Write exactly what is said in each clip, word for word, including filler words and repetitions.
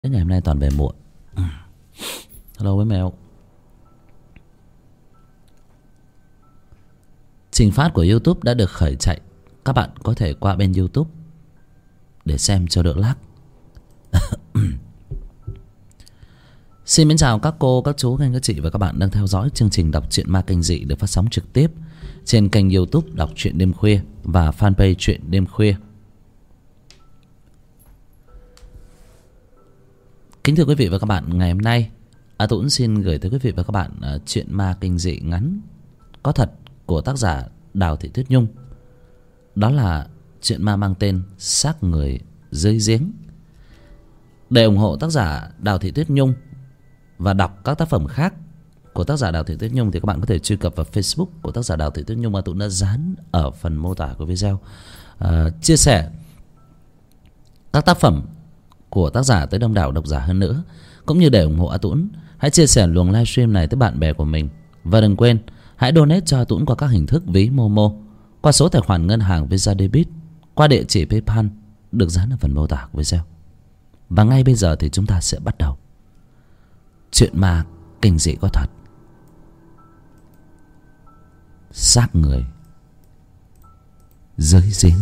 Ngày hôm nay toàn về muộn. Hello với mèo. Trình phát của YouTube đã được khởi chạy. Các bạn có thể qua bên YouTube để xem cho đỡ lag. Xin mến chào các cô, các chú, các anh, các chị và các bạn đang theo dõi chương trình đọc truyện ma kinh dị được phát sóng trực tiếp trên kênh YouTube Đọc Truyện Đêm Khuya và fanpage Truyện Đêm Khuya. Kính thưa quý vị và các bạn, ngày hôm nay A Tuấn xin gửi tới quý vị và các bạn uh, truyện ma kinh dị ngắn có thật của tác giả Đào Thị Tuyết Nhung. Đó là truyện ma mang tên Xác Người Dưới Giếng. Để ủng hộ tác giả Đào Thị Tuyết Nhung và đọc các tác phẩm khác của tác giả Đào Thị Tuyết Nhung thì các bạn có thể truy cập vào Facebook của tác giả Đào Thị Tuyết Nhung. A Tuấn đã dán ở phần mô tả của video. uh, Chia sẻ các tác phẩm của tác giả tới đông đảo độc giả hơn nữa. Cũng như để ủng hộ A Tuấn, hãy chia sẻ luồng livestream này tới bạn bè của mình. Và đừng quên, hãy donate cho A Tuấn qua các hình thức ví Momo, qua số tài khoản ngân hàng Visa Debit, qua địa chỉ PayPal được dán ở phần mô tả của video. Và ngay bây giờ thì chúng ta sẽ bắt đầu chuyện ma kinh dị có thật. Xác người dưới giếng.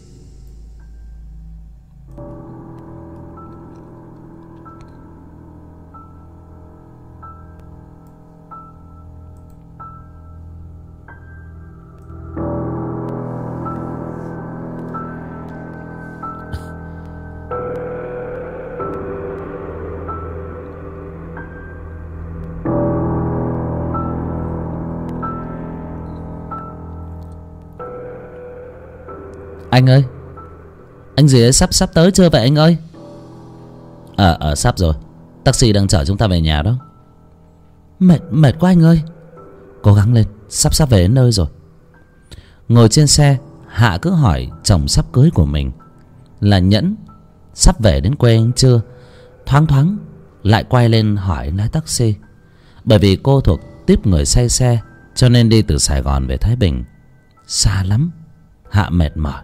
Anh ơi, anh gì ấy, sắp sắp tới chưa vậy anh ơi? Ờ, à, à, sắp rồi. Taxi đang chở chúng ta về nhà đó. Mệt, mệt quá anh ơi. Cố gắng lên, sắp sắp về đến nơi rồi. Ngồi trên xe, Hạ cứ hỏi chồng sắp cưới của mình là Nhẫn sắp về đến quê anh chưa. Thoáng thoáng lại quay lên hỏi lái taxi. Bởi vì cô thuộc tiếp người say xe, cho nên đi từ Sài Gòn về Thái Bình xa lắm. Hạ mệt mỏi.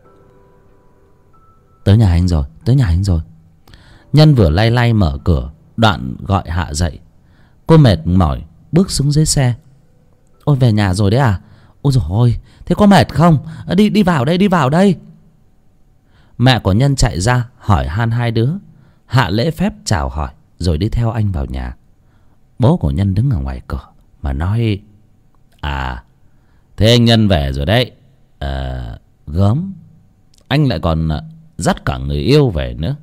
Tới nhà anh rồi, tới nhà anh rồi. Nhân vừa lay lay mở cửa, đoạn gọi Hạ dậy. Cô mệt mỏi bước xuống dưới xe. Ôi về nhà rồi đấy à? Ôi dồi ôi, thế có mệt không? Đi đi vào đây, đi vào đây. Mẹ của Nhân chạy ra hỏi han hai đứa. Hạ lễ phép chào hỏi rồi đi theo anh vào nhà. Bố của Nhân đứng ở ngoài cửa mà nói: À, thế anh Nhân về rồi đấy. À, gớm. Anh lại còn dắt cả người yêu về nữa.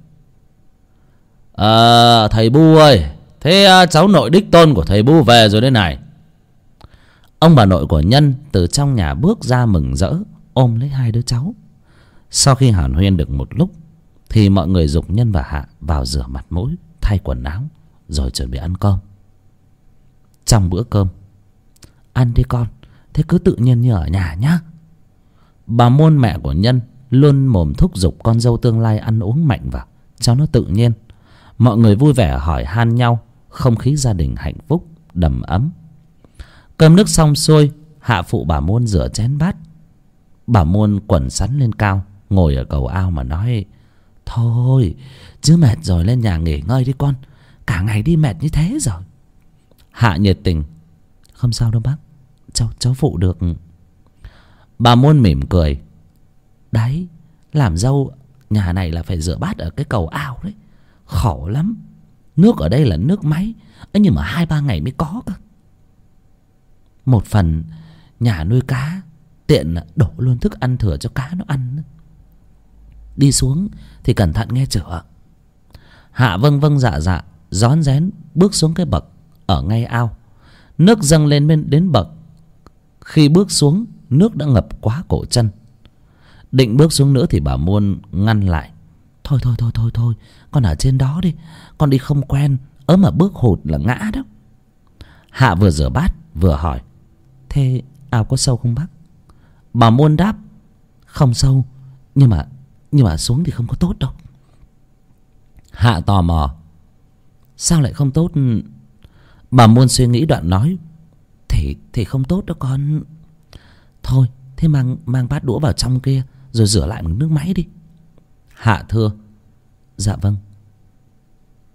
À, thầy Bu ơi, thế cháu nội đích tôn của thầy Bu về rồi đây này. Ông bà nội của Nhân từ trong nhà bước ra mừng rỡ, ôm lấy hai đứa cháu. Sau khi hàn huyên được một lúc thì mọi người giục Nhân và Hạ vào rửa mặt mũi, thay quần áo, rồi chuẩn bị ăn cơm. Trong bữa cơm: Ăn đi con, thế cứ tự nhiên như ở nhà nhá. Bà Môn, mẹ của Nhân, luôn mồm thúc giục con dâu tương lai ăn uống mạnh vào cho nó tự nhiên. Mọi người vui vẻ hỏi han nhau, không khí gia đình hạnh phúc đầm ấm. Cơm nước xong xuôi, Hạ phụ bà Môn rửa chén bát. Bà Môn quần sắn lên cao, ngồi ở cầu ao mà nói: Thôi chứ mệt rồi, lên nhà nghỉ ngơi đi con, cả ngày đi mệt như thế rồi. Hạ nhiệt tình: Không sao đâu bác, cháu cháu phụ được. Bà Môn mỉm cười: Đấy, làm dâu nhà này là phải rửa bát ở cái cầu ao đấy, khổ lắm. Nước ở đây là nước máy ấy, nhưng mà hai ba ngày mới có cơ. Một phần nhà nuôi cá, tiện đổ luôn thức ăn thừa cho cá nó ăn. Đi xuống thì cẩn thận nghe chửa. Hạ vâng vâng dạ dạ, rón rén bước xuống cái bậc ở ngay ao. Nước dâng lên bên đến bậc. Khi bước xuống, nước đã ngập quá cổ chân. Định bước xuống nữa thì bà Muôn ngăn lại: Thôi thôi thôi thôi thôi, con ở trên đó đi, con đi không quen, ớ mà bước hụt là ngã đó. Hạ vừa rửa bát vừa hỏi: Thế ao có sâu không bác? Bà Muôn đáp: Không sâu, nhưng mà nhưng mà xuống thì không có tốt đâu. Hạ tò mò: Sao lại không tốt? Bà Muôn suy nghĩ đoạn nói: Thì thì không tốt đâu con. Thôi thế mang mang bát đũa vào trong kia rồi rửa lại bằng nước máy đi. Hạ thưa: Dạ vâng.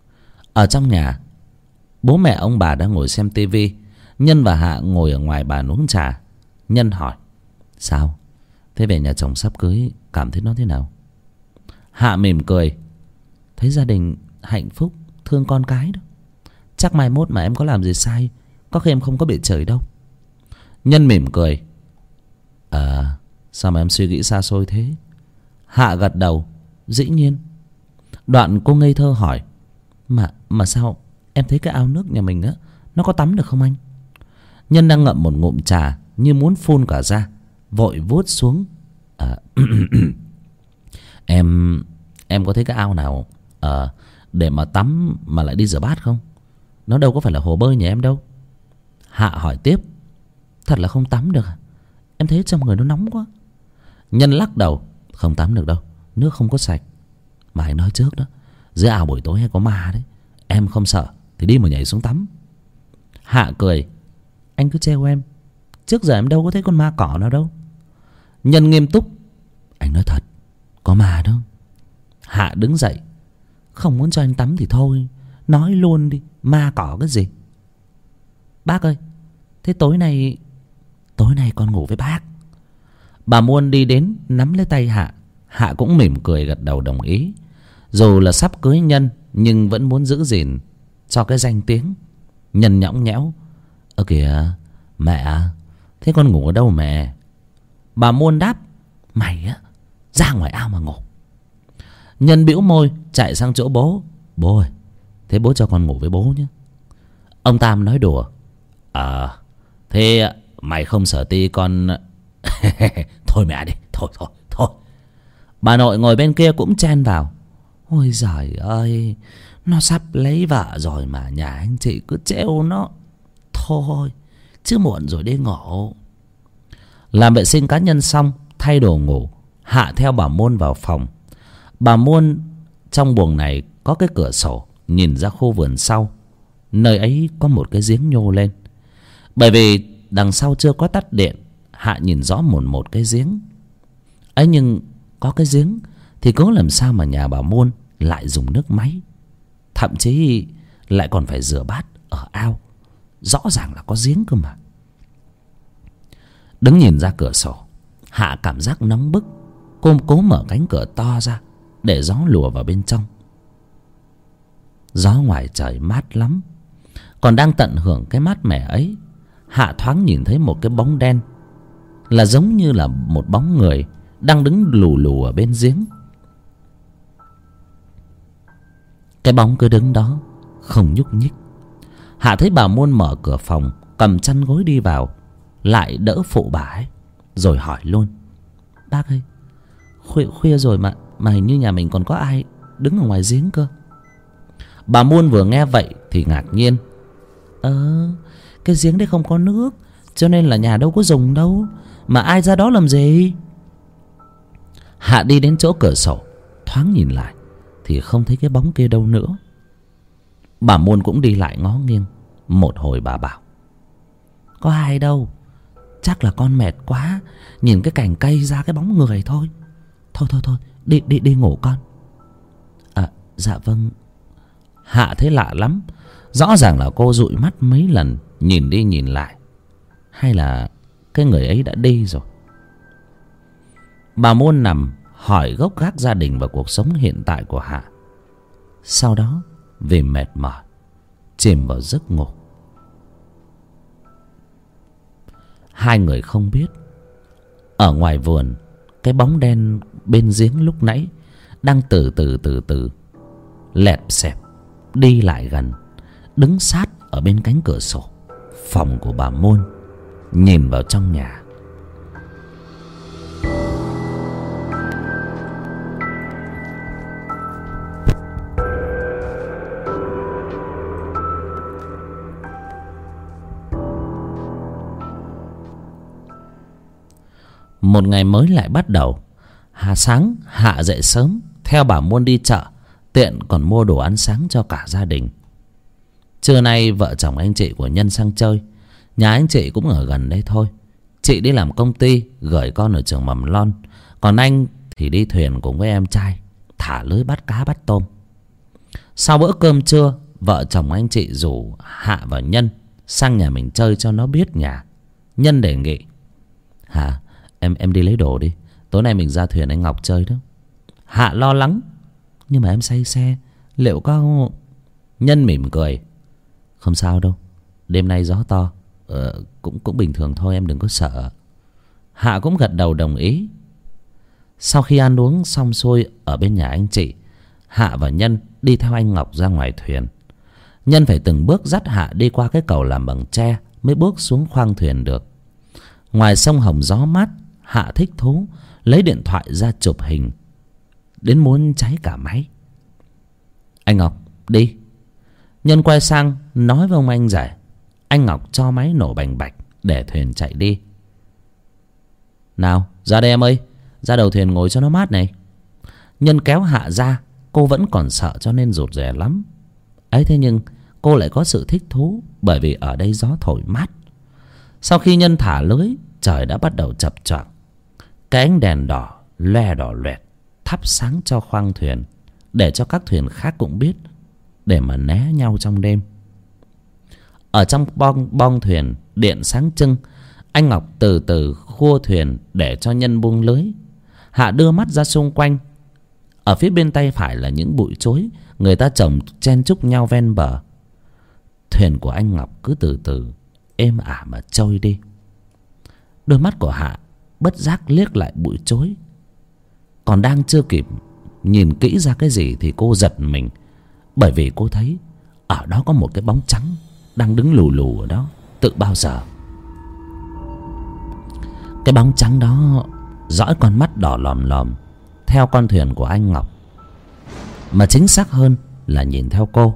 Ở trong nhà, bố mẹ ông bà đang ngồi xem tivi. Nhân và Hạ ngồi ở ngoài bàn uống trà. Nhân hỏi: Sao? Thế về nhà chồng sắp cưới cảm thấy nó thế nào? Hạ mỉm cười: Thấy gia đình hạnh phúc, thương con cái đó. Chắc mai mốt mà em có làm gì sai, có khi em không có bị chửi đâu. Nhân mỉm cười: À, sao mà em suy nghĩ xa xôi thế? Hạ gật đầu: Dĩ nhiên. Đoạn cô ngây thơ hỏi: Mà mà sao em thấy cái ao nước nhà mình á, nó có tắm được không anh? Nhân đang ngậm một ngụm trà như muốn phun cả ra, vội vuốt xuống: à, Em Em có thấy cái ao nào à, để mà tắm mà lại đi rửa bát không? Nó đâu có phải là hồ bơi nhà em đâu. Hạ hỏi tiếp: Thật là không tắm được à? Em thấy trong người nó nóng quá. Nhân lắc đầu: Không tắm được đâu, nước không có sạch. Mà anh nói trước đó, dưới ao buổi tối hay có ma đấy. Em không sợ thì đi mà nhảy xuống tắm. Hạ cười: Anh cứ trêu em, trước giờ em đâu có thấy con ma cỏ nào đâu. Nhân nghiêm túc: Anh nói thật, có ma đâu. Hạ đứng dậy: Không muốn cho anh tắm thì thôi, nói luôn đi, ma cỏ cái gì? Bác ơi, thế tối nay Tối nay con ngủ với bác. Bà Muôn đi đến nắm lấy tay Hạ. Hạ cũng mỉm cười gật đầu đồng ý. Dù là sắp cưới Nhân nhưng vẫn muốn giữ gìn cho cái danh tiếng. Nhân nhõng nhẽo: Ơ kìa mẹ, thế con ngủ ở đâu mẹ? Bà Muôn đáp: Mày á, ra ngoài ao mà ngủ. Nhân bĩu môi chạy sang chỗ bố: Bố ơi, thế bố cho con ngủ với bố nhé. Ông Tam nói đùa: Ờ, à, thế mày không sợ ti con... Thôi mẹ đi, thôi thôi thôi. Bà nội ngồi bên kia cũng chen vào: Ôi giời ơi, nó sắp lấy vợ rồi mà nhà anh chị cứ trêu nó. Thôi, chứ muộn rồi đi ngủ. Làm vệ sinh cá nhân xong, thay đồ ngủ, Hạ theo bà Muôn vào phòng. Bà Muôn trong buồng này có cái cửa sổ nhìn ra khu vườn sau. Nơi ấy có một cái giếng nhô lên. Bởi vì đằng sau chưa có tắt điện, Hạ nhìn rõ một một cái giếng ấy. Nhưng có cái giếng thì cố làm sao mà nhà bà Muôn lại dùng nước máy, thậm chí lại còn phải rửa bát ở ao. Rõ ràng là có giếng cơ mà. Đứng nhìn ra cửa sổ, Hạ cảm giác nóng bức. Cô cố mở cánh cửa to ra để gió lùa vào bên trong. Gió ngoài trời mát lắm. Còn đang tận hưởng cái mát mẻ ấy, Hạ thoáng nhìn thấy một cái bóng đen, là giống như là một bóng người đang đứng lù lù ở bên giếng. Cái bóng cứ đứng đó không nhúc nhích. Hạ thấy bà Muôn mở cửa phòng, cầm chăn gối đi vào, lại đỡ phụ bà ấy, rồi hỏi luôn: Bác ơi, khuya, khuya rồi mà mà hình như nhà mình còn có ai đứng ở ngoài giếng cơ. Bà Muôn vừa nghe vậy thì ngạc nhiên: Ờ, cái giếng đấy không có nước, cho nên là nhà đâu có dùng đâu, mà ai ra đó làm gì? Hạ đi đến chỗ cửa sổ, thoáng nhìn lại thì không thấy cái bóng kia đâu nữa. Bà Muôn cũng đi lại ngó nghiêng. Một hồi bà bảo: Có ai đâu, chắc là con mệt quá, nhìn cái cành cây ra cái bóng người thôi. Thôi thôi thôi, đi đi đi ngủ con. À, dạ vâng. Hạ thấy lạ lắm. Rõ ràng là cô dụi mắt mấy lần, nhìn đi nhìn lại. Hay là cái người ấy đã đi rồi? Bà Muôn nằm hỏi gốc gác gia đình và cuộc sống hiện tại của Hạ. Sau đó vì mệt mỏi chìm vào giấc ngủ. Hai người không biết, ở ngoài vườn, cái bóng đen bên giếng lúc nãy đang từ từ từ từ lẹp xẹp đi lại gần, đứng sát ở bên cánh cửa sổ phòng của bà Muôn, nhìn vào trong nhà. Một ngày mới lại bắt đầu. Hà sáng Hạ dậy sớm, theo bà Muôn đi chợ, tiện còn mua đồ ăn sáng cho cả gia đình. Trưa nay vợ chồng anh chị của Nhân sang chơi. Nhà anh chị cũng ở gần đây thôi. Chị đi làm công ty, gửi con ở trường mầm non, còn anh thì đi thuyền cùng với em trai, thả lưới bắt cá bắt tôm. Sau bữa cơm trưa, vợ chồng anh chị rủ Hạ và Nhân sang nhà mình chơi cho nó biết nhà. Nhân đề nghị: Hạ, em em đi lấy đồ đi, tối nay mình ra thuyền anh Ngọc chơi đó. Hạ lo lắng: Nhưng mà em say xe, liệu có... Nhân mỉm cười: Không sao đâu, đêm nay gió to, ờ, cũng cũng bình thường thôi, em đừng có sợ. Hạ cũng gật đầu đồng ý. Sau khi ăn uống xong xuôi ở bên nhà anh chị, Hạ và Nhân đi theo anh Ngọc ra ngoài thuyền. Nhân phải từng bước dắt Hạ đi qua cái cầu làm bằng tre mới bước xuống khoang thuyền được. Ngoài sông Hồng gió mát, Hạ thích thú lấy điện thoại ra chụp hình đến muốn cháy cả máy. Anh Ngọc, đi. Nhân quay sang nói với ông anh rể. Anh Ngọc cho máy nổ bành bạch để thuyền chạy đi. Nào, ra đây em ơi, ra đầu thuyền ngồi cho nó mát này. Nhân kéo Hạ ra. Cô vẫn còn sợ cho nên rụt rè lắm. Ấy thế nhưng cô lại có sự thích thú, bởi vì ở đây gió thổi mát. Sau khi Nhân thả lưới, trời đã bắt đầu chập choạng. Cái ánh đèn đỏ loe đỏ loẹt thắp sáng cho khoang thuyền, để cho các thuyền khác cũng biết, để mà né nhau trong đêm. Ở trong bong, bong thuyền điện sáng trưng, anh Ngọc từ từ khua thuyền để cho Nhân buông lưới. Hạ đưa mắt ra xung quanh. Ở phía bên tay phải là những bụi chối người ta trồng chen chúc nhau ven bờ. Thuyền của anh Ngọc cứ từ từ êm ả mà trôi đi. Đôi mắt của Hạ bất giác liếc lại bụi chối. Còn đang chưa kịp nhìn kỹ ra cái gì thì cô giật mình, bởi vì cô thấy ở đó có một cái bóng trắng đang đứng lù lù ở đó từ bao giờ. Cái bóng trắng đó dõi con mắt đỏ lòm lòm theo con thuyền của anh Ngọc, mà chính xác hơn là nhìn theo cô.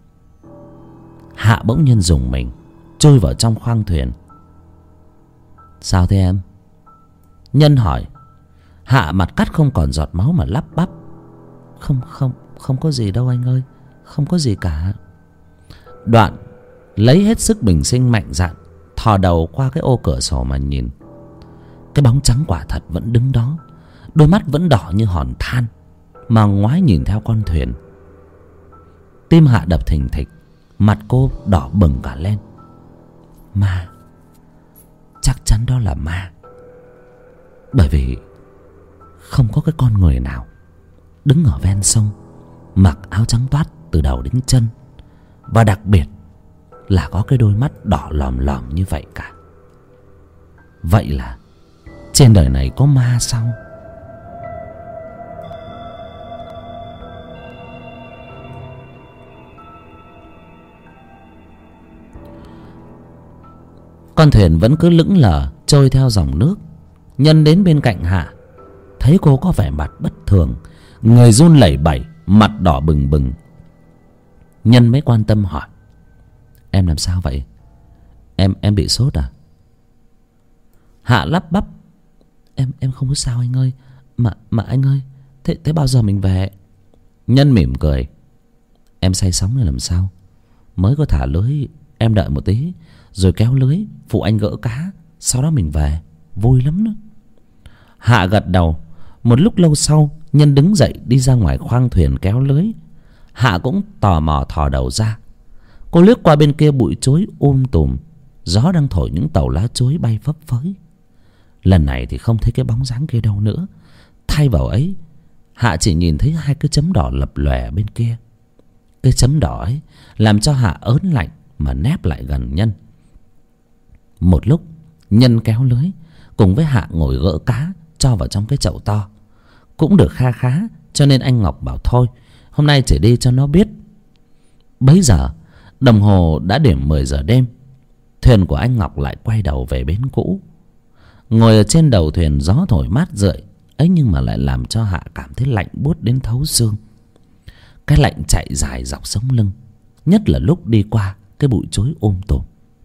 Hạ bỗng nhiên rùng mình, chui vào trong khoang thuyền. Sao thế em? Nhân hỏi. Hạ mặt cắt không còn giọt máu mà lắp bắp: Không không không có gì đâu anh ơi, không có gì cả. Đoạn lấy hết sức bình sinh mạnh dạn thò đầu qua cái ô cửa sổ mà nhìn. Cái bóng trắng quả thật vẫn đứng đó, đôi mắt vẫn đỏ như hòn than mà ngoái nhìn theo con thuyền. Tim Hạ đập thình thịch, mặt cô đỏ bừng cả lên. Ma, chắc chắn đó là ma, bởi vì không có cái con người nào đứng ở ven sông mặc áo trắng toát từ đầu đến chân, và đặc biệt là có cái đôi mắt đỏ lòm lòm như vậy cả. Vậy là trên đời này có ma sao? Con thuyền vẫn cứ lững lờ trôi theo dòng nước. Nhân đến bên cạnh Hạ, thấy cô có vẻ mặt bất thường, người run lẩy bẩy, mặt đỏ bừng bừng. Nhân mới quan tâm hỏi: Em làm sao vậy? Em em bị sốt à? Hạ lắp bắp: Em em không có sao anh ơi. Mà mà anh ơi, thế thế bao giờ mình về? Nhân mỉm cười: Em say sóng này làm sao? Mới có thả lưới, em đợi một tí rồi kéo lưới phụ anh gỡ cá, sau đó mình về, vui lắm đó. Hạ gật đầu. Một lúc lâu sau, Nhân đứng dậy đi ra ngoài khoang thuyền kéo lưới. Hạ cũng tò mò thò đầu ra. Cô liếc qua bên kia bụi chối um tùm, gió đang thổi những tàu lá chối bay phấp phới. Lần này thì không thấy cái bóng dáng kia đâu nữa. Thay vào ấy, Hạ chỉ nhìn thấy hai cái chấm đỏ lập lòe bên kia. Cái chấm đỏ ấy làm cho Hạ ớn lạnh mà nép lại gần Nhân. Một lúc, Nhân kéo lưới cùng với Hạ ngồi gỡ cá cho vào trong cái chậu to. Cũng được kha khá, cho nên anh Ngọc bảo thôi, hôm nay chỉ đi cho nó biết. Bấy giờ đồng hồ đã điểm mười giờ đêm. Thuyền của anh Ngọc lại quay đầu về bến cũ. Ngồi ở trên đầu thuyền, gió thổi mát rượi ấy nhưng mà lại làm cho Hạ cảm thấy lạnh buốt đến thấu xương. Cái lạnh chạy dài dọc sống lưng, nhất là lúc đi qua cái bụi chối um tùm.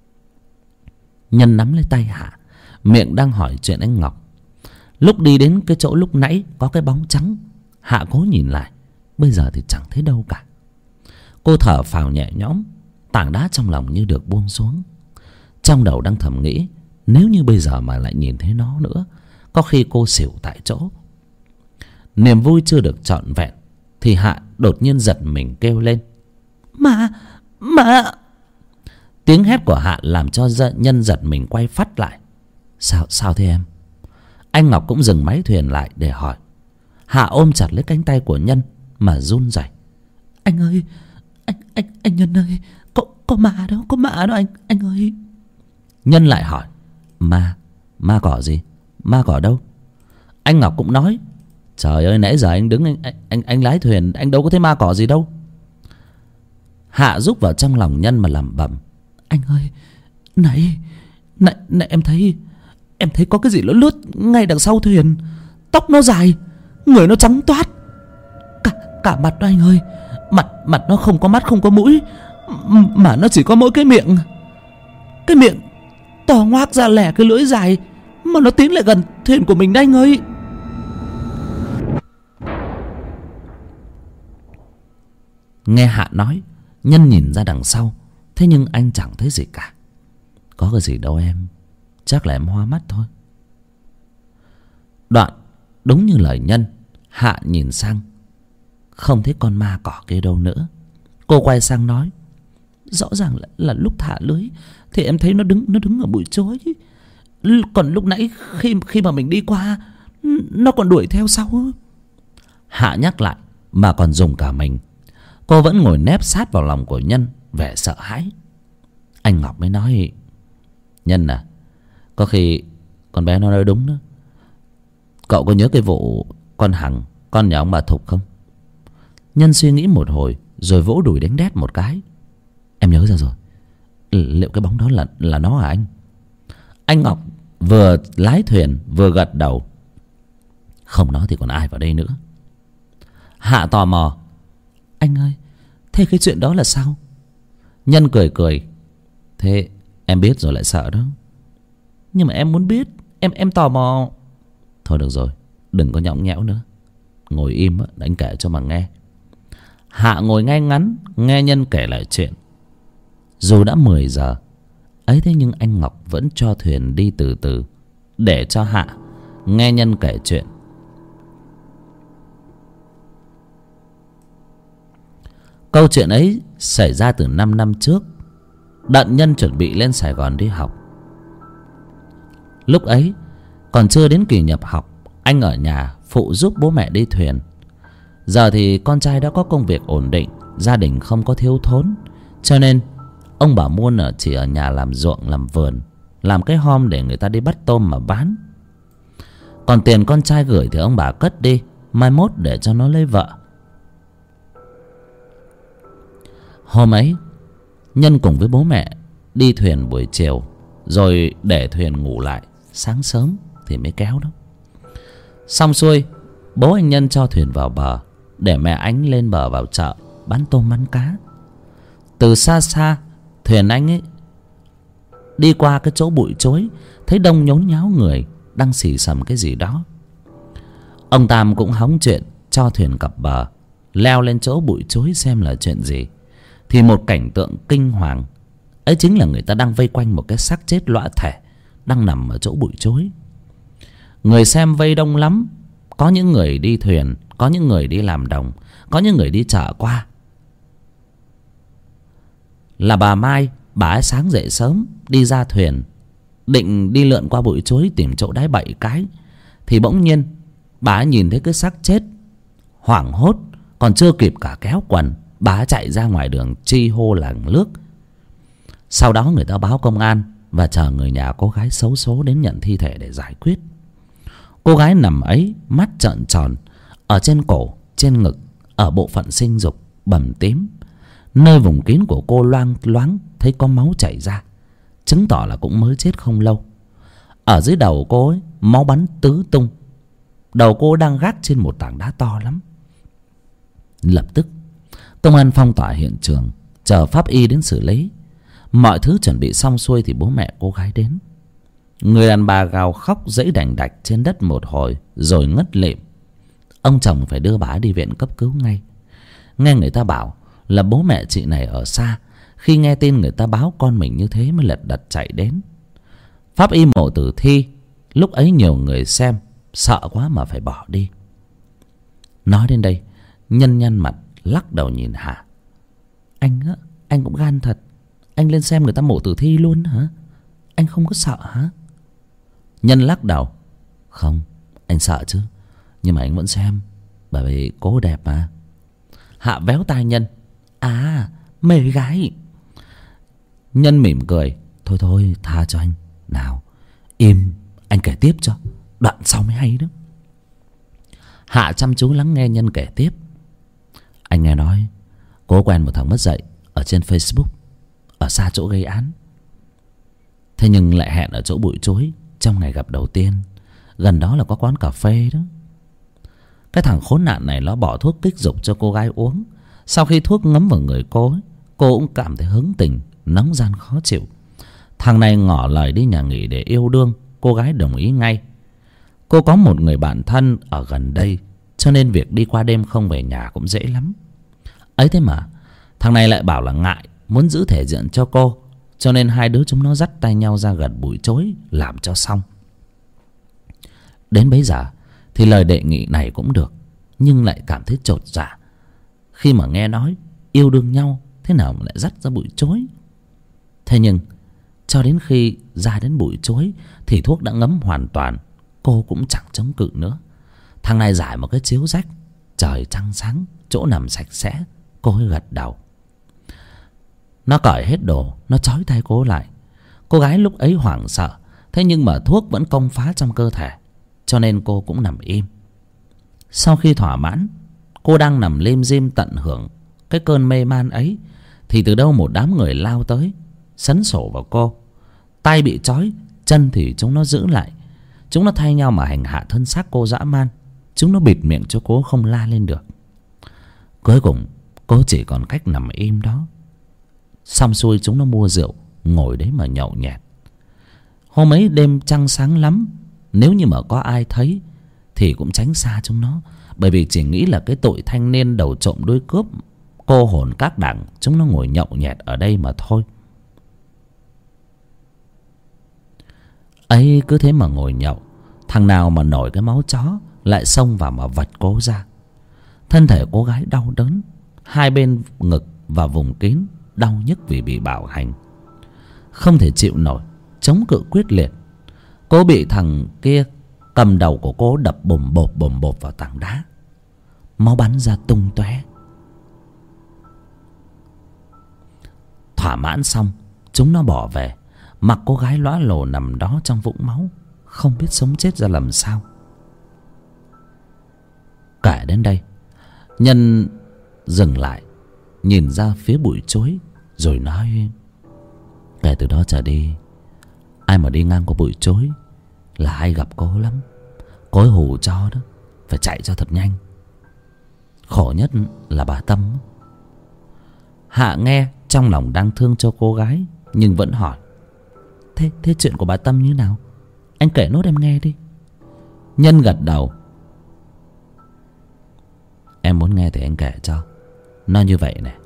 Nhân nắm lấy tay Hạ, miệng đang hỏi chuyện anh Ngọc. Lúc đi đến cái chỗ lúc nãy có cái bóng trắng, Hạ cố nhìn lại, bây giờ thì chẳng thấy đâu cả. Cô thở phào nhẹ nhõm, tảng đá trong lòng như được buông xuống. Trong đầu đang thầm nghĩ, nếu như bây giờ mà lại nhìn thấy nó nữa, có khi cô xỉu tại chỗ. Niềm vui chưa được trọn vẹn thì Hạ đột nhiên giật mình kêu lên: Ma, ma. Tiếng hét của Hạ làm cho Nhân giật mình quay phắt lại. Sao, sao thế em? Anh Ngọc cũng dừng máy thuyền lại để hỏi. Hạ ôm chặt lấy cánh tay của Nhân mà run rẩy. Anh ơi, anh anh anh Nhân ơi, có có ma đó, có ma đó anh anh ơi. Nhân lại hỏi. Ma? Ma cỏ gì? Ma cỏ đâu? Anh Ngọc cũng nói. Trời ơi, nãy giờ anh đứng anh anh anh, anh lái thuyền, anh đâu có thấy ma cỏ gì đâu. Hạ rúc vào trong lòng Nhân mà lẩm bẩm. Anh ơi, này, này, này em thấy, em thấy có cái gì nó lướt ngay đằng sau thuyền. Tóc nó dài, người nó trắng toát, cả cả mặt đó anh ơi. Mặt mặt nó không có mắt, không có mũi, mà nó chỉ có mỗi cái miệng. Cái miệng to ngoác ra lẻ cái lưỡi dài, mà nó tiến lại gần thuyền của mình đấy anh ơi. Nghe Hạ nói, Nhân nhìn ra đằng sau. Thế nhưng anh chẳng thấy gì cả. Có cái gì đâu em, chắc là em hoa mắt thôi. Đoạn đúng như lời Nhân, Hạ nhìn sang, không thấy con ma cỏ kia đâu nữa. Cô quay sang nói. Rõ ràng là, là lúc thả lưới thì em thấy nó đứng nó đứng ở bụi chối. Còn lúc nãy khi khi mà mình đi qua, nó còn đuổi theo sau. Hạ nhắc lại mà còn dùng cả mình. Cô vẫn ngồi nép sát vào lòng của Nhân, vẻ sợ hãi. Anh Ngọc mới nói. Nhân à, có khi con bé nó nói đúng đó. Cậu có nhớ cái vụ con Hằng, con nhà ông bà Thục không? Nhân suy nghĩ một hồi rồi vỗ đùi đánh đét một cái. Em nhớ ra rồi. Liệu cái bóng đó là là nó hả anh? Anh Ngọc vừa lái thuyền vừa gật đầu. Không nó thì còn ai vào đây nữa. Hạ tò mò. Anh ơi, thế cái chuyện đó là sao? Nhân cười cười. Thế em biết rồi lại sợ đó. Nhưng mà em muốn biết, Em em tò mò. Thôi được rồi, đừng có nhõng nhẽo nữa. Ngồi im để anh kể cho mà nghe. Hạ ngồi ngay ngắn nghe Nhân kể lại chuyện. Dù đã mười giờ ấy thế nhưng anh Ngọc vẫn cho thuyền đi từ từ, để cho Hạ nghe Nhân kể chuyện. Câu chuyện ấy xảy ra từ năm năm trước. Đặng Nhân chuẩn bị lên Sài Gòn đi học. Lúc ấy còn chưa đến kỳ nhập học, anh ở nhà phụ giúp bố mẹ đi thuyền. Giờ thì con trai đã có công việc ổn định, gia đình không có thiếu thốn, cho nên ông bà Muôn ở chỉ ở nhà làm ruộng làm vườn, làm cái hom để người ta đi bắt tôm mà bán. Còn tiền con trai gửi thì ông bà cất đi, mai mốt để cho nó lấy vợ. Hôm ấy Nhân cùng với bố mẹ đi thuyền buổi chiều, rồi để thuyền ngủ lại, sáng sớm thì mới kéo đó. Xong xuôi, bố anh Nhân cho thuyền vào bờ, để mẹ anh lên bờ vào chợ bán tôm bán cá. Từ xa xa thuyền anh ấy đi qua cái chỗ bụi chối, thấy đông nhốn nháo người đang xì xầm cái gì đó. Ông Tam cũng hóng chuyện cho thuyền cập bờ, leo lên chỗ bụi chối xem là chuyện gì. Thì một cảnh tượng kinh hoàng ấy chính là người ta đang vây quanh một cái xác chết lõa thể đang nằm ở chỗ bụi chối. Người xem vây đông lắm. Có những người đi thuyền, có những người đi làm đồng, có những người đi chợ qua. Là bà Mai, bà ấy sáng dậy sớm đi ra thuyền, định đi lượn qua bụi chối tìm chỗ đáy bậy cái, thì bỗng nhiên bà ấy nhìn thấy cái xác chết. Hoảng hốt, còn chưa kịp cả kéo quần, bà ấy chạy ra ngoài đường chi hô làng lước. Sau đó người ta báo công an và chờ người nhà cô gái xấu số đến nhận thi thể để giải quyết. Cô gái nằm ấy mắt trợn tròn, ở trên cổ, trên ngực, ở bộ phận sinh dục bầm tím. Nơi vùng kín của cô loang loáng thấy có máu chảy ra, chứng tỏ là cũng mới chết không lâu. Ở dưới đầu cô ấy máu bắn tứ tung. Đầu cô đang gác trên một tảng đá to lắm. Lập tức công an phong tỏa hiện trường, chờ pháp y đến xử lý. Mọi thứ chuẩn bị xong xuôi thì bố mẹ cô gái đến. Người đàn bà gào khóc dãy đành đạch trên đất một hồi rồi ngất lịm. Ông chồng phải đưa bà đi viện cấp cứu ngay. Nghe người ta bảo là bố mẹ chị này ở xa, khi nghe tin người ta báo con mình như thế mới lật đật chạy đến. Pháp y mổ tử thi, lúc ấy nhiều người xem sợ quá mà phải bỏ đi. Nói đến đây, Nhân nhăn mặt lắc đầu nhìn Hạ. Anh á, anh cũng gan thật. Anh lên xem người ta mổ tử thi luôn hả? Anh không có sợ hả? Nhân lắc đầu. Không, anh sợ chứ, nhưng mà anh vẫn xem, bởi vì cô đẹp mà. Hạ véo tai Nhân. À, mê gái. Nhân mỉm cười. Thôi thôi, tha cho anh. Nào, im, anh kể tiếp cho, đoạn sau mới hay đó. Hạ chăm chú lắng nghe Nhân kể tiếp. Anh nghe nói cô quen một thằng mất dạy ở trên Facebook, ở xa chỗ gây án. Thế nhưng lại hẹn ở chỗ bụi chuối trong ngày gặp đầu tiên. Gần đó là có quán cà phê đó. Cái thằng khốn nạn này nó bỏ thuốc kích dục cho cô gái uống. Sau khi thuốc ngấm vào người cô ấy, cô cũng cảm thấy hứng tình, nóng ran khó chịu. Thằng này ngỏ lời đi nhà nghỉ để yêu đương. Cô gái đồng ý ngay. Cô có một người bạn thân ở gần đây, cho nên việc đi qua đêm không về nhà cũng dễ lắm. Ấy thế mà thằng này lại bảo là ngại, muốn giữ thể diện cho cô, cho nên hai đứa chúng nó dắt tay nhau ra gần bụi chuối làm cho xong. Đến bấy giờ thì lời đề nghị này cũng được, nhưng lại cảm thấy chột dạ khi mà nghe nói yêu đương nhau, thế nào mà lại dắt ra bụi chuối. Thế nhưng cho đến khi ra đến bụi chuối thì thuốc đã ngấm hoàn toàn. Cô cũng chẳng chống cự nữa. Thằng này giải một cái chiếu rách, trời trăng sáng, chỗ nằm sạch sẽ. Cô ấy gật đầu. Nó cởi hết đồ, nó trói tay cô lại. Cô gái lúc ấy hoảng sợ, thế nhưng mà thuốc vẫn công phá trong cơ thể, cho nên cô cũng nằm im. Sau khi thỏa mãn, cô đang nằm lim dim tận hưởng cái cơn mê man ấy, thì từ đâu một đám người lao tới, sấn sổ vào cô. Tay bị trói, chân thì chúng nó giữ lại. Chúng nó thay nhau mà hành hạ thân xác cô dã man. Chúng nó bịt miệng cho cô không la lên được. Cuối cùng cô chỉ còn cách nằm im đó. Xong xuôi chúng nó mua rượu, ngồi đấy mà nhậu nhẹt. Hôm ấy đêm trăng sáng lắm. Nếu như mà có ai thấy thì cũng tránh xa chúng nó, bởi vì chỉ nghĩ là cái tội thanh niên đầu trộm đuôi cướp, cô hồn các đảng, chúng nó ngồi nhậu nhẹt ở đây mà thôi. Ấy cứ thế mà ngồi nhậu, thằng nào mà nổi cái máu chó lại xông vào mà vật cô ra. Thân thể cô gái đau đớn, hai bên ngực và vùng kín đau nhức vì bị bạo hành, không thể chịu nổi, chống cự quyết liệt. Cô bị thằng kia cầm đầu của cô đập bồm bộp bồm bộp vào tảng đá, máu bắn ra tung tóe. Thỏa mãn xong, chúng nó bỏ về, mặc cô gái lõa lồ nằm đó trong vũng máu, không biết sống chết ra làm sao. Kể đến đây, Nhân dừng lại, nhìn ra phía bụi chuối, rồi nói: kể từ đó trở đi, ai mà đi ngang qua bụi chuối là hay gặp cô lắm. Cô ấy hù cho đó, phải chạy cho thật nhanh. Khổ nhất là bà Tâm. Hạ nghe trong lòng đang thương cho cô gái, nhưng vẫn hỏi: Thế, thế chuyện của bà Tâm như nào? Anh kể nốt em nghe đi. Nhân gật đầu. Em muốn nghe thì anh kể cho. Nó như vậy này.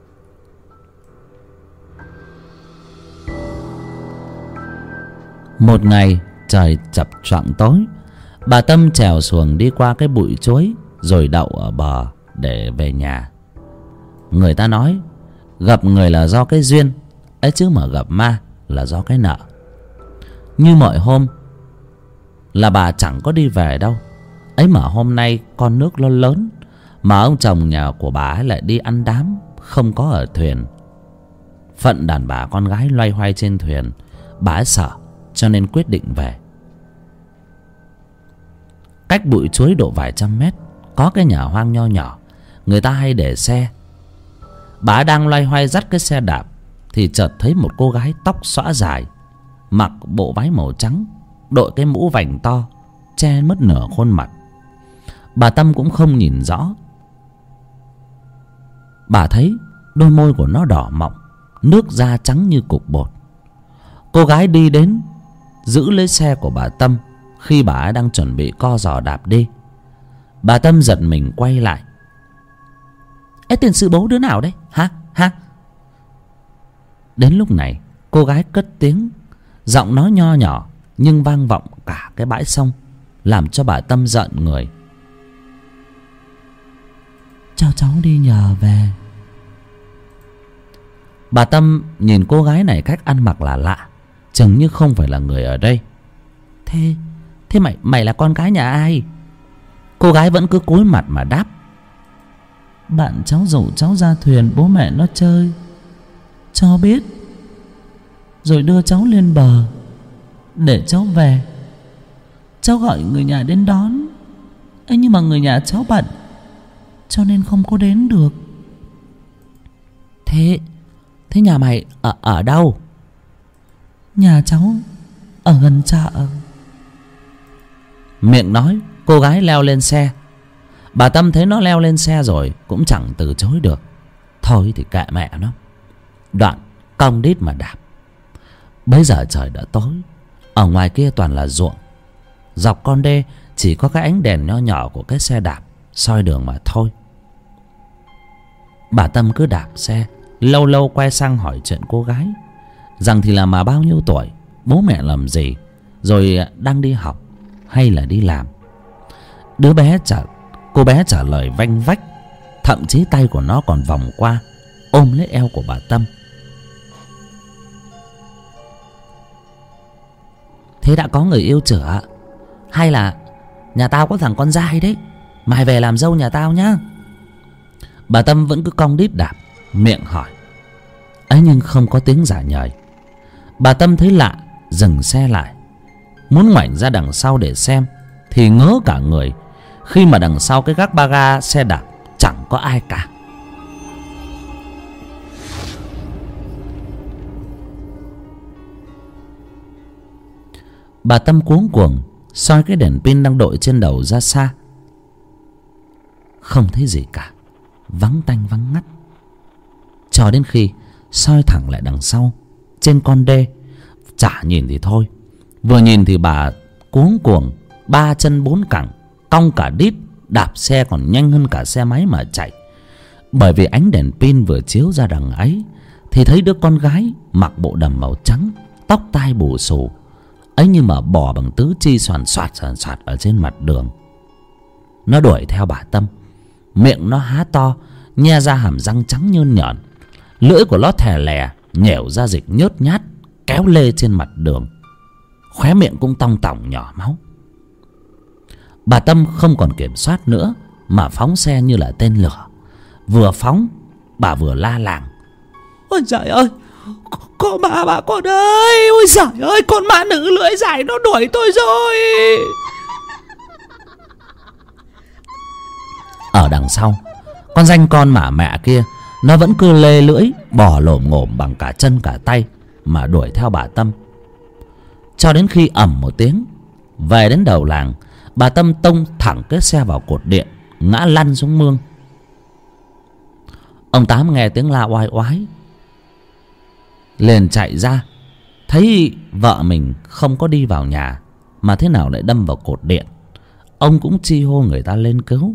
Một ngày trời chập choạng tối, bà Tâm chèo xuồng đi qua cái bụi chuối, rồi đậu ở bờ để về nhà. Người ta nói gặp người là do cái duyên ấy, chứ mà gặp ma là do cái nợ. Như mọi hôm là bà chẳng có đi về đâu. Ấy mà hôm nay con nước nó lớn, mà ông chồng nhà của bà ấy lại đi ăn đám, không có ở thuyền. Phận đàn bà con gái loay hoay trên thuyền, bà ấy sợ, cho nên quyết định về. Cách bụi chuối độ vài trăm mét có cái nhà hoang nho nhỏ, người ta hay để xe. Bà đang loay hoay dắt cái xe đạp thì chợt thấy một cô gái tóc xõa dài, mặc bộ váy màu trắng, đội cái mũ vành to che mất nửa khuôn mặt. Bà Tâm cũng không nhìn rõ. Bà thấy đôi môi của nó đỏ mọng, nước da trắng như cục bột. Cô gái đi đến giữ lấy xe của bà Tâm khi bà ấy đang chuẩn bị co giò đạp đi. Bà Tâm giật mình quay lại: Ê, tiền sư bố đứa nào đấy hả hả? Đến lúc này cô gái cất tiếng, giọng nói nho nhỏ nhưng vang vọng cả cái bãi sông, làm cho bà Tâm giận người. Cho cháu đi nhờ về. Bà Tâm nhìn cô gái này cách ăn mặc là lạ, chừng như không phải là người ở đây. Thế Thế mày mày là con gái nhà ai? Cô gái vẫn cứ cúi mặt mà đáp. Bạn cháu rủ cháu ra thuyền bố mẹ nó chơi, cho biết rồi đưa cháu lên bờ để cháu về. Cháu gọi người nhà đến đón. Ấy, nhưng mà người nhà cháu bận cho nên không có đến được. Thế Thế nhà mày ở, ở đâu? Nhà cháu ở gần chợ. Miệng nói, cô gái leo lên xe. Bà Tâm thấy nó leo lên xe rồi cũng chẳng từ chối được. Thôi thì kệ mẹ nó, đoạn cong đít mà đạp. Bấy giờ trời đã tối, ở ngoài kia toàn là ruộng. Dọc con đê chỉ có cái ánh đèn nho nhỏ của cái xe đạp soi đường mà thôi. Bà Tâm cứ đạp xe, lâu lâu quay sang hỏi chuyện cô gái, rằng thì là mà bao nhiêu tuổi, bố mẹ làm gì, rồi đang đi học hay là đi làm. Đứa bé trả Cô bé trả lời vanh vách, thậm chí tay của nó còn vòng qua ôm lấy eo của bà Tâm. Thế đã có người yêu chưa? Hay là nhà tao có thằng con trai đấy, mày về làm dâu nhà tao nhá. Bà Tâm vẫn cứ cong đít đạp, miệng hỏi. Ấy nhưng không có tiếng giả nhời. Bà Tâm thấy lạ, dừng xe lại, muốn ngoảnh ra đằng sau để xem, thì ngớ cả người khi mà đằng sau cái gác ba ga xe đạp chẳng có ai cả. Bà Tâm cuống cuồng soi cái đèn pin đang đội trên đầu ra xa. Không thấy gì cả, vắng tanh vắng ngắt. Cho đến khi soi thẳng lại đằng sau trên con đê, chả nhìn thì thôi, vừa nhìn thì bà cuống cuồng ba chân bốn cẳng, cong cả đít, đạp xe còn nhanh hơn cả xe máy mà chạy. Bởi vì ánh đèn pin vừa chiếu ra đằng ấy thì thấy đứa con gái mặc bộ đầm màu trắng, tóc tai bù xù ấy, nhưng mà bò bằng tứ chi xoàn xoạt xoàn xoạt ở trên mặt đường. Nó đuổi theo bà Tâm, miệng nó há to, nhe ra hàm răng trắng nhơn nhởn, lưỡi của nó thè lè nhẻo ra dịch nhớt nhát kéo lê trên mặt đường, khóe miệng cũng tong tỏng nhỏ máu. Bà Tâm không còn kiểm soát nữa mà phóng xe như là tên lửa. Vừa phóng bà vừa la làng. Ôi trời ơi, có ma bà con ơi, ôi giời ơi, con ma nữ lưỡi dài nó đuổi tôi rồi. Ở đằng sau, con danh con mả mẹ kia nó vẫn cứ lê lưỡi bò lổm ngổm bằng cả chân cả tay mà đuổi theo bà Tâm. Cho đến khi ầm một tiếng, về đến đầu làng, bà Tâm tông thẳng cái xe vào cột điện, ngã lăn xuống mương. Ông Tám nghe tiếng la oai oái liền chạy ra, thấy vợ mình không có đi vào nhà mà thế nào lại đâm vào cột điện. Ông cũng chi hô người ta lên cứu.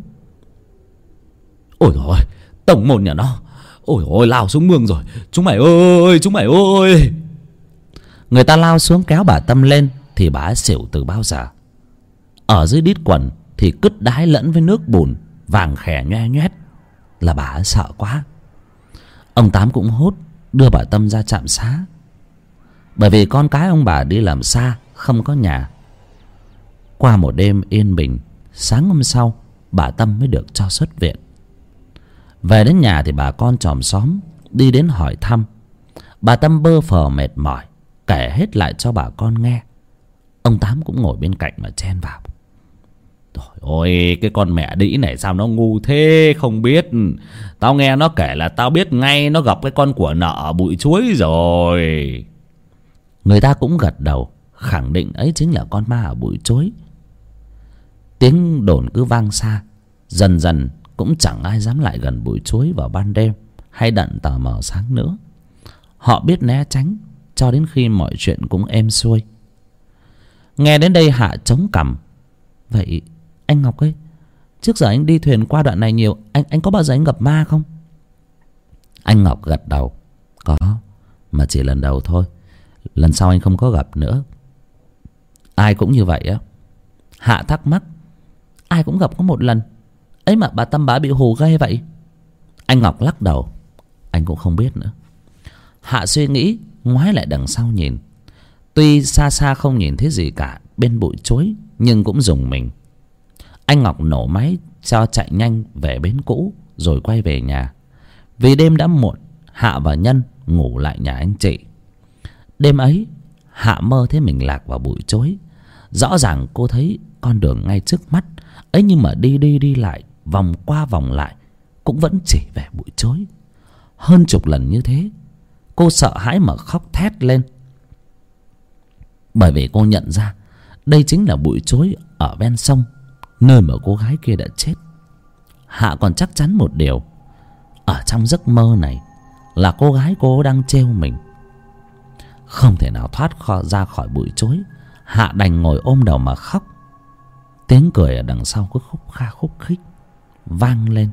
Ôi dồi ôi, tổng một nhà nó, ôi ôi, lao xuống mương rồi, chúng mày ơi, chúng mày ơi. Người ta lao xuống kéo bà Tâm lên thì bà ấy xỉu từ bao giờ. Ở dưới đít quần thì cứt đái lẫn với nước bùn vàng khè nhoe nhoét, là bà ấy sợ quá. Ông Tám cũng hốt đưa bà Tâm ra trạm xá, bởi vì con cái ông bà đi làm xa không có nhà. Qua một đêm yên bình, sáng hôm sau bà Tâm mới được cho xuất viện. Về đến nhà thì bà con chòm xóm đi đến hỏi thăm. Bà Tâm bơ phờ mệt mỏi kể hết lại cho bà con nghe. Ông Tám cũng ngồi bên cạnh mà chen vào. Trời ơi, cái con mẹ đĩ này sao nó ngu thế không biết. Tao nghe nó kể là tao biết ngay nó gặp cái con của nợ ở bụi chuối rồi. Người ta cũng gật đầu khẳng định ấy chính là con ma ở bụi chuối. Tiếng đồn cứ vang xa, dần dần cũng chẳng ai dám lại gần bụi chuối vào ban đêm hay đặng tờ mờ sáng nữa. Họ biết né tránh cho đến khi mọi chuyện cũng êm xuôi. Nghe đến đây Hạ chống cằm. Vậy anh Ngọc ơi, trước giờ anh đi thuyền qua đoạn này nhiều, Anh anh có bao giờ anh gặp ma không? Anh Ngọc gật đầu. Có, mà chỉ lần đầu thôi. Lần sau anh không có gặp nữa. Ai cũng như vậy á? Hạ thắc mắc. Ai cũng gặp có một lần. Ấy mà bà Tâm bà bị hù ghê vậy? Anh Ngọc lắc đầu. Anh cũng không biết nữa. Hạ suy nghĩ, ngoái lại đằng sau nhìn. Tuy xa xa không nhìn thấy gì cả bên bụi chuối, nhưng cũng rùng mình. Anh Ngọc nổ máy cho chạy nhanh về bến cũ rồi quay về nhà. Vì đêm đã muộn, Hạ và Nhân ngủ lại nhà anh chị. Đêm ấy Hạ mơ thấy mình lạc vào bụi chuối. Rõ ràng cô thấy con đường ngay trước mắt ấy, nhưng mà đi đi đi lại, vòng qua vòng lại, cũng vẫn chỉ về bụi chuối. Hơn chục lần như thế, cô sợ hãi mà khóc thét lên. Bởi vì cô nhận ra đây chính là bụi chuối ở ven sông, nơi mà cô gái kia đã chết. Hạ còn chắc chắn một điều, ở trong giấc mơ này là cô gái cô đang trêu mình. Không thể nào thoát khỏi, ra khỏi bụi chuối, Hạ đành ngồi ôm đầu mà khóc. Tiếng cười ở đằng sau cứ khúc kha khúc khích vang lên.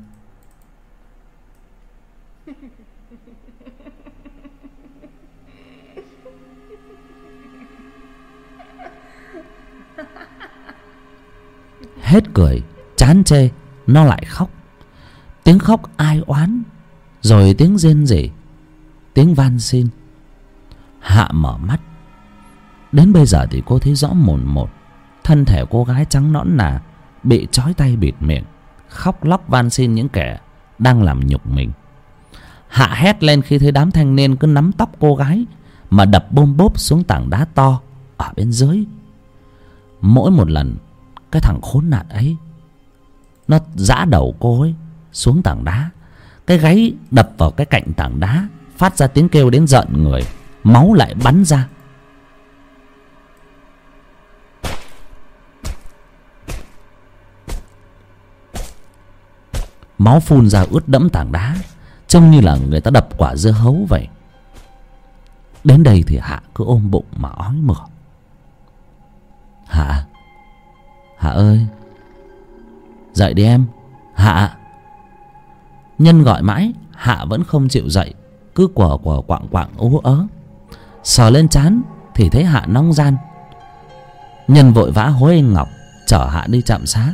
Hết cười chán chê, nó lại khóc. Tiếng khóc ai oán, rồi tiếng rên rỉ, tiếng van xin. Hạ mở mắt. Đến bây giờ thì cô thấy rõ mồn một. Thân thể cô gái trắng nõn nà bị trói tay bịt miệng, khóc lóc van xin những kẻ đang làm nhục mình. Hạ hét lên khi thấy đám thanh niên cứ nắm tóc cô gái mà đập bôm bốp xuống tảng đá to ở bên dưới. Mỗi một lần cái thằng khốn nạn ấy nó giã đầu cô ấy xuống tảng đá, cái gáy đập vào cái cạnh tảng đá, phát ra tiếng kêu đến rợn người. Máu lại bắn ra. Máu phun ra ướt đẫm tảng đá, trông như là người ta đập quả dưa hấu vậy. Đến đây thì Hạ cứ ôm bụng mà ói mửa. Hạ, Hạ ơi, dậy đi em. Hạ. Nhân gọi mãi, Hạ vẫn không chịu dậy, cứ quờ quờ quạng quạng ú ớ. Sờ lên trán thì thấy Hạ nóng ran. Nhân vội vã hối anh Ngọc chở Hạ đi trạm xá.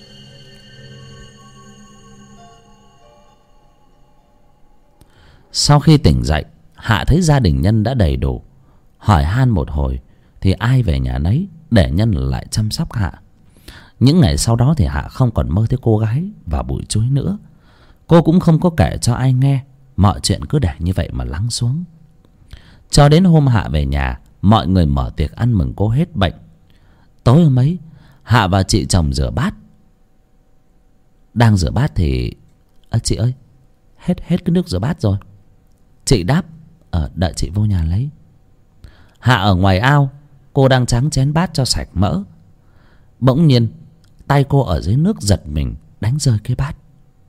Sau khi tỉnh dậy, Hạ thấy gia đình Nhân đã đầy đủ. Hỏi han một hồi thì ai về nhà nấy, để Nhân lại chăm sóc Hạ. Những ngày sau đó thì Hạ không còn mơ thấy cô gái và bụi chuối nữa. Cô cũng không có kể cho ai nghe. Mọi chuyện cứ để như vậy mà lắng xuống. Cho đến hôm Hạ về nhà, mọi người mở tiệc ăn mừng cô hết bệnh. Tối hôm ấy, Hạ và chị chồng rửa bát. Đang rửa bát thì à, chị ơi, hết hết cái nước rửa bát rồi. Chị đáp, ờ, đợi chị vô nhà lấy. Hạ ở ngoài ao, cô đang tráng chén bát cho sạch mỡ. Bỗng nhiên tay cô ở dưới nước giật mình, đánh rơi cái bát.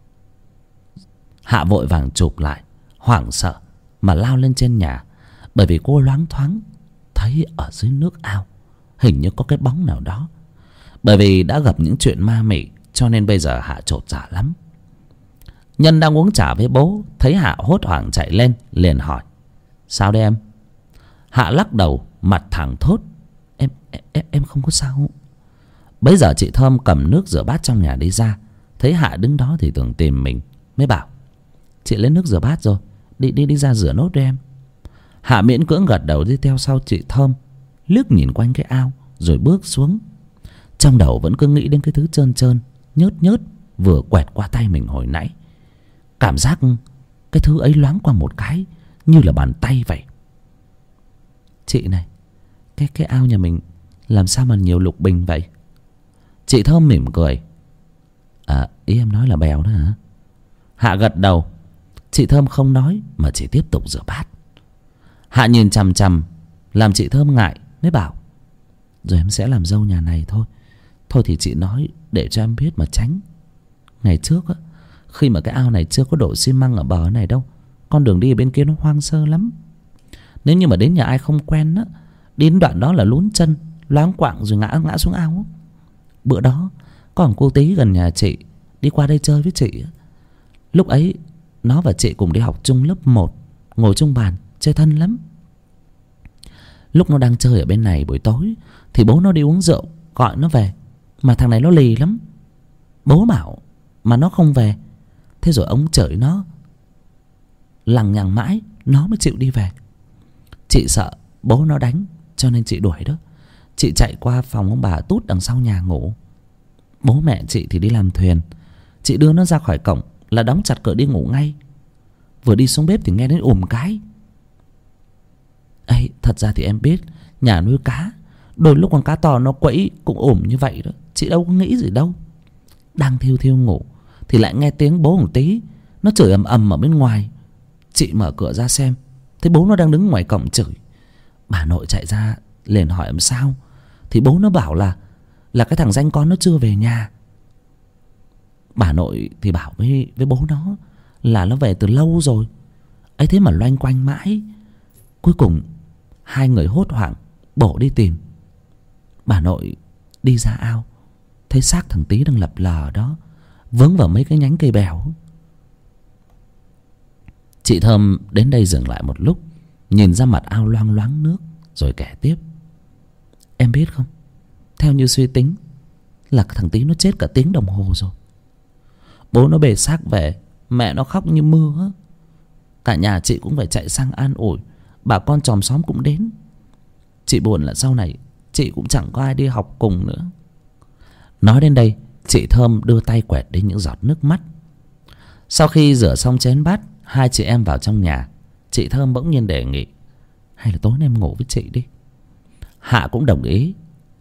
Hạ vội vàng chụp lại, hoảng sợ mà lao lên trên nhà. Bởi vì cô loáng thoáng thấy ở dưới nước ao hình như có cái bóng nào đó. Bởi vì đã gặp những chuyện ma mị, cho nên bây giờ Hạ chột dạ lắm. Nhân đang uống trà với bố, thấy Hạ hốt hoảng chạy lên, liền hỏi, sao đây em? Hạ lắc đầu, mặt thẳng thốt, em, em, em không có sao. Bấy giờ chị Thơm cầm nước rửa bát trong nhà đi ra, thấy Hạ đứng đó thì tưởng tìm mình, mới bảo, chị lấy nước rửa bát rồi, đi đi đi ra rửa nốt đi em. Hạ miễn cưỡng gật đầu đi theo sau chị Thơm, liếc nhìn quanh cái ao rồi bước xuống. Trong đầu vẫn cứ nghĩ đến cái thứ trơn trơn nhớt nhớt vừa quẹt qua tay mình hồi nãy. Cảm giác cái thứ ấy loáng qua một cái như là bàn tay vậy. Chị này, cái cái ao nhà mình làm sao mà nhiều lục bình vậy? Chị Thơm mỉm cười. À, ý em nói là bèo đó hả? Hạ gật đầu. Chị Thơm không nói mà chỉ tiếp tục rửa bát. Hạ nhìn chằm chằm làm chị Thơm ngại, mới bảo, rồi em sẽ làm dâu nhà này thôi. Thôi thì chị nói để cho em biết mà tránh. Ngày trước á, khi mà cái ao này chưa có đổ xi măng ở bờ này đâu, con đường đi ở bên kia nó hoang sơ lắm. Nếu như mà đến nhà ai không quen á, đi đến đoạn đó là lún chân, loáng quạng rồi ngã ngã xuống ao á. Bữa đó có thằng cô Tí gần nhà chị đi qua đây chơi với chị. Lúc ấy nó và chị cùng đi học chung lớp một, ngồi chung bàn chơi thân lắm. Lúc nó đang chơi ở bên này buổi tối thì bố nó đi uống rượu, gọi nó về. Mà thằng này nó lì lắm. Bố bảo mà nó không về. Thế rồi ông chửi nó, lằng nhằng mãi nó mới chịu đi về. Chị sợ bố nó đánh cho nên chị đuổi đó. Chị chạy qua phòng ông bà Tút đằng sau nhà ngủ. Bố mẹ chị thì đi làm thuyền. Chị đưa nó ra khỏi cổng là đóng chặt cửa đi ngủ ngay. Vừa đi xuống bếp thì nghe đến ùm cái. Ây, thật ra thì em biết nhà nuôi cá, đôi lúc con cá to nó quẫy cũng ùm như vậy đó. Chị đâu có nghĩ gì đâu. Đang thiêu thiêu ngủ thì lại nghe tiếng bố một tí nó chửi ầm ầm ở bên ngoài. Chị mở cửa ra xem, thấy bố nó đang đứng ngoài cổng chửi. Bà nội chạy ra liền hỏi làm sao, thì bố nó bảo là Là cái thằng danh con nó chưa về nhà. Bà nội thì bảo với, với bố nó là nó về từ lâu rồi. Ấy thế mà loanh quanh mãi. Cuối cùng hai người hốt hoảng bổ đi tìm. Bà nội đi ra ao, thấy xác thằng Tý đang lập lờ ở đó, vướng vào mấy cái nhánh cây bèo. Chị Thơm đến đây dừng lại một lúc, nhìn ra mặt ao loang loáng nước, rồi kể tiếp. Em biết không, theo như suy tính là thằng Tý nó chết cả tiếng đồng hồ rồi. Bố nó bê xác về, mẹ nó khóc như mưa. Cả nhà chị cũng phải chạy sang an ủi, bà con chòm xóm cũng đến. Chị buồn là sau này chị cũng chẳng có ai đi học cùng nữa. Nói đến đây, chị Thơm đưa tay quẹt đi những giọt nước mắt. Sau khi rửa xong chén bát, hai chị em vào trong nhà. Chị Thơm bỗng nhiên đề nghị, hay là tối nay em ngủ với chị đi. Hạ cũng đồng ý.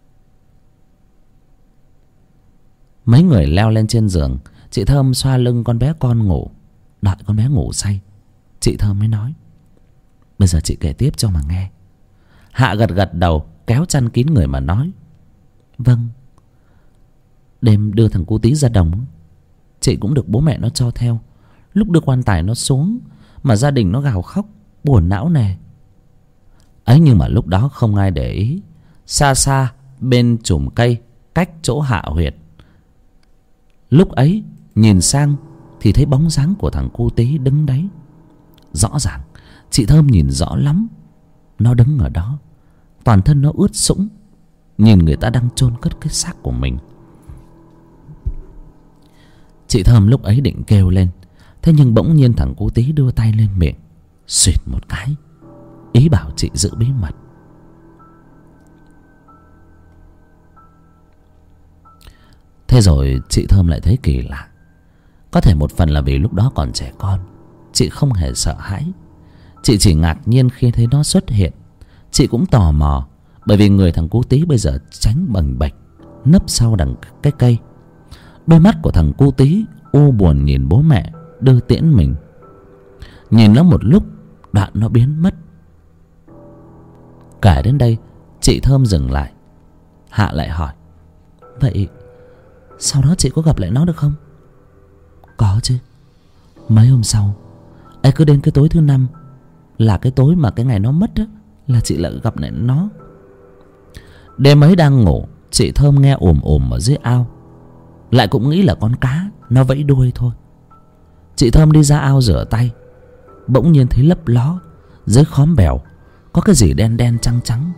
Mấy người leo lên trên giường. Chị Thơm xoa lưng con bé con ngủ. Đợi con bé ngủ say, chị Thơm mới nói, bây giờ chị kể tiếp cho mà nghe. Hạ gật gật đầu, kéo chăn kín người mà nói, vâng. Đêm đưa thằng cu Tý ra đồng, chị cũng được bố mẹ nó cho theo. Lúc đưa quan tài nó xuống mà gia đình nó gào khóc buồn não nề. Ấy nhưng mà lúc đó không ai để ý. Xa xa bên chùm cây cách chỗ Hạ huyệt, lúc ấy nhìn sang thì thấy bóng dáng của thằng cu Tý đứng đấy. Rõ ràng chị Thơm nhìn rõ lắm. Nó đứng ở đó, toàn thân nó ướt sũng, nhìn người ta đang chôn cất cái xác của mình. Chị Thơm lúc ấy định kêu lên, thế nhưng bỗng nhiên thằng cu Tý đưa tay lên miệng, xuyệt một cái, ý bảo chị giữ bí mật. Thế rồi chị Thơm lại thấy kỳ lạ. Có thể một phần là vì lúc đó còn trẻ con, chị không hề sợ hãi. Chị chỉ ngạc nhiên khi thấy nó xuất hiện. Chị cũng tò mò, bởi vì người thằng cu Tý bây giờ tránh bềnh bạch, nấp sau đằng cái cây. Đôi mắt của thằng cu Tý u buồn nhìn bố mẹ đưa tiễn mình. Nhìn nó một lúc, đoạn nó biến mất. Kể đến đây, chị Thơm dừng lại. Hạ lại hỏi, vậy sau đó chị có gặp lại nó được không? Có chứ. Mấy hôm sau ấy, cứ đến cái tối thứ năm, là cái tối mà cái ngày nó mất á, là chị lại gặp lại nó. Đêm ấy đang ngủ, chị Thơm nghe ồm ồm ở dưới ao. Lại cũng nghĩ là con cá nó vẫy đuôi thôi. Chị Thơm đi ra ao rửa tay, bỗng nhiên thấy lấp ló dưới khóm bèo có cái gì đen đen trắng trắng.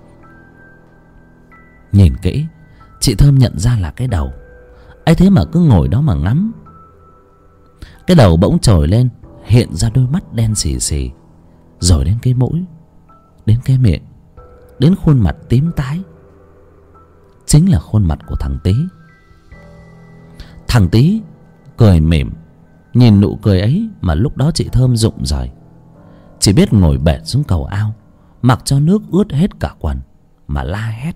Nhìn kỹ, chị Thơm nhận ra là cái đầu. ấy thế mà cứ ngồi đó mà ngắm. Cái đầu bỗng trồi lên, hiện ra đôi mắt đen xì xì, rồi đến cái mũi, đến cái miệng, đến khuôn mặt tím tái. Chính là khuôn mặt của thằng Tý. Thằng Tý cười mỉm. Nhìn nụ cười ấy mà lúc đó chị Thơm rụng rời, chỉ biết ngồi bệt xuống cầu ao, mặc cho nước ướt hết cả quần mà la hét.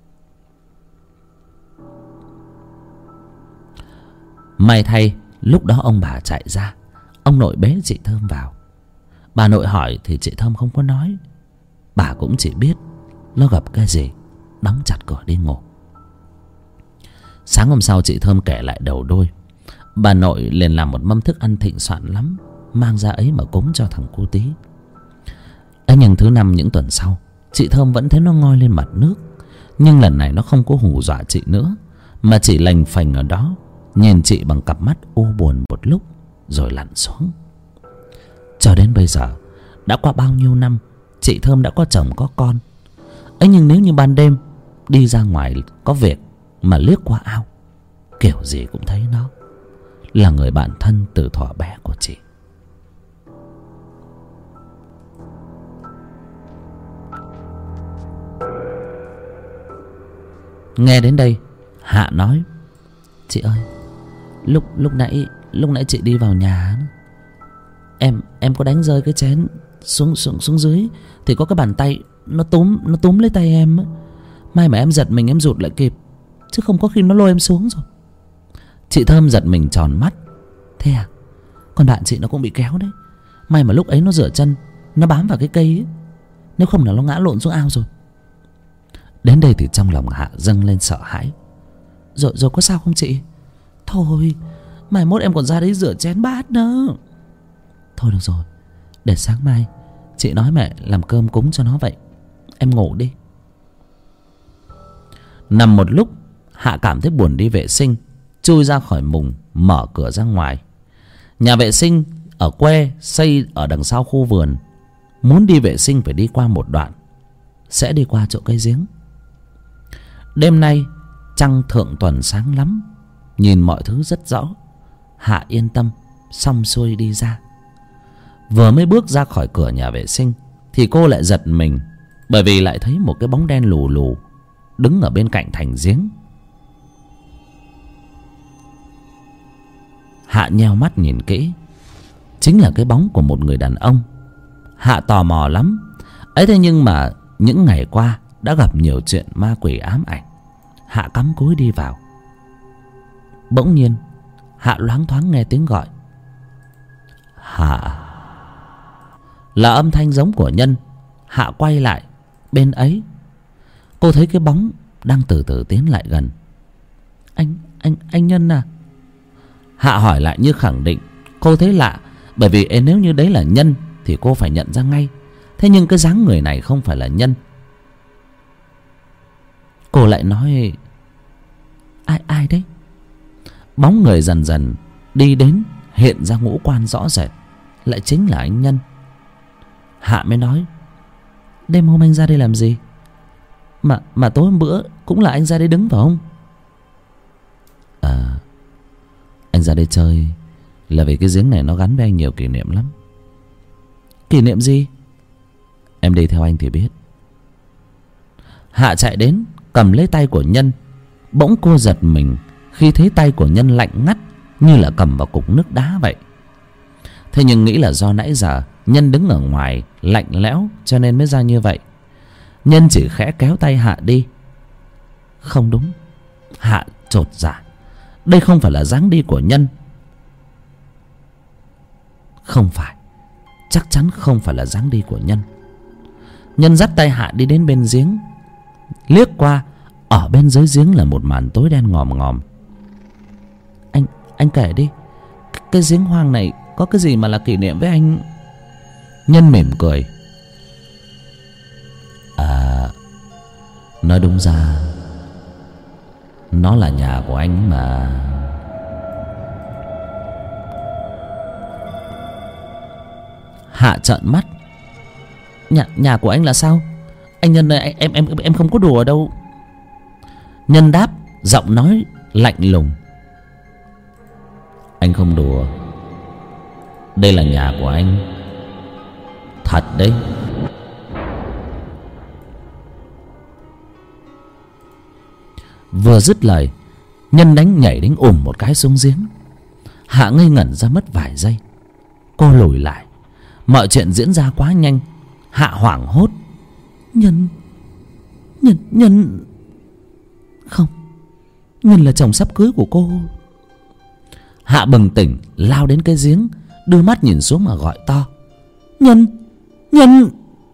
May thay lúc đó ông bà chạy ra. Ông nội bế chị Thơm vào. Bà nội hỏi thì chị Thơm không có nói. Bà cũng chỉ biết nó gặp cái gì, đóng chặt cửa đi ngủ. Sáng hôm sau chị Thơm kể lại đầu đuôi. Bà nội liền làm một mâm thức ăn thịnh soạn lắm, mang ra ấy mà cúng cho thằng cu Tý. ấy nhưng thứ năm những tuần sau, chị Thơm vẫn thấy nó ngoi lên mặt nước. Nhưng lần này nó không có hù dọa chị nữa, mà chỉ lềnh phềnh ở đó, nhìn chị bằng cặp mắt u buồn một lúc, rồi lặn xuống. Cho đến bây giờ, đã qua bao nhiêu năm, chị Thơm đã có chồng có con. ấy nhưng nếu như ban đêm đi ra ngoài có việc mà liếc qua ao, kiểu gì cũng thấy nó, là người bạn thân từ thuở bé của chị. Nghe đến đây Hạ nói: Chị ơi, Lúc lúc nãy Lúc nãy chị đi vào nhà, Em em có đánh rơi cái chén xuống xuống xuống dưới, thì có cái bàn tay nó túm nó túm lấy tay em. May mà em giật mình em rụt lại kịp, chứ không có khi nó lôi em xuống rồi. Chị Thơm giật mình tròn mắt: Thế à? Còn bạn chị nó cũng bị kéo đấy. May mà lúc ấy nó rửa chân, nó bám vào cái cây ấy, nếu không là nó ngã lộn xuống ao rồi. Đến đây thì trong lòng Hạ dâng lên sợ hãi. Rồi rồi có sao không chị? Thôi, mai mốt em còn ra đấy rửa chén bát nữa. Thôi được rồi, để sáng mai chị nói mẹ làm cơm cúng cho nó vậy. Em ngủ đi. Nằm một lúc, Hạ cảm thấy buồn đi vệ sinh, chui ra khỏi mùng, mở cửa ra ngoài. Nhà vệ sinh ở quê xây ở đằng sau khu vườn. Muốn đi vệ sinh phải đi qua một đoạn, sẽ đi qua chỗ cây giếng. Đêm nay trăng thượng tuần sáng lắm, nhìn mọi thứ rất rõ. Hạ yên tâm xong xuôi đi ra. Vừa mới bước ra khỏi cửa nhà vệ sinh thì cô lại giật mình, bởi vì lại thấy một cái bóng đen lù lù đứng ở bên cạnh thành giếng. Hạ nheo mắt nhìn kỹ, chính là cái bóng của một người đàn ông. Hạ tò mò lắm. Ấy thế nhưng mà những ngày qua đã gặp nhiều chuyện ma quỷ ám ảnh. Hạ cắm cúi đi vào. Bỗng nhiên Hạ loáng thoáng nghe tiếng gọi: Hạ. Là âm thanh giống của Nhân. Hạ quay lại, bên ấy cô thấy cái bóng đang từ từ tiến lại gần. Anh, anh, anh Nhân à? Hạ hỏi lại như khẳng định. Cô thấy lạ, bởi vì nếu như đấy là Nhân thì cô phải nhận ra ngay. Thế nhưng cái dáng người này không phải là Nhân. Cô lại nói: Ai, ai đấy? Bóng người dần dần đi đến, hiện ra ngũ quan rõ rệt, lại chính là anh Nhân. Hạ mới nói: Đêm hôm anh ra đây làm gì? Mà mà tối hôm bữa cũng là anh ra đây đứng phải không? À, anh ra đây chơi là vì cái giếng này nó gắn với anh nhiều kỷ niệm lắm. Kỷ niệm gì? Em đi theo anh thì biết. Hạ chạy đến cầm lấy tay của Nhân. Bỗng cô giật mình khi thấy tay của Nhân lạnh ngắt, như là cầm vào cục nước đá vậy. Thế nhưng nghĩ là do nãy giờ Nhân đứng ở ngoài lạnh lẽo cho nên mới ra như vậy. Nhân chỉ khẽ kéo tay Hạ đi. Không đúng. Hạ chột dạ. Đây không phải là dáng đi của Nhân. Không phải. Chắc chắn không phải là dáng đi của Nhân. Nhân dắt tay Hạ đi đến bên giếng. Liếc qua, ở bên dưới giếng là một màn tối đen ngòm ngòm. Anh, anh kể đi, cái giếng hoang này có cái gì mà là kỷ niệm với anh? Nhân mỉm cười. À, nói đúng ra nó là nhà của anh mà. Hạ trợn mắt. Nhà, nhà của anh là sao? Anh Nhân ơi, em em em không có đùa đâu. Nhân đáp, giọng nói lạnh lùng. Anh không đùa. Đây là nhà của anh. Thật đấy. Vừa dứt lời, Nhân đánh nhảy đánh ùm một cái xuống giếng. Hạ ngây ngẩn ra mất vài giây. Cô lùi lại. Mọi chuyện diễn ra quá nhanh. Hạ hoảng hốt. Nhân Nhân Nhân Không, Nhân là chồng sắp cưới của cô. Hạ bừng tỉnh lao đến cái giếng, đưa mắt nhìn xuống mà gọi to: Nhân, Nhân.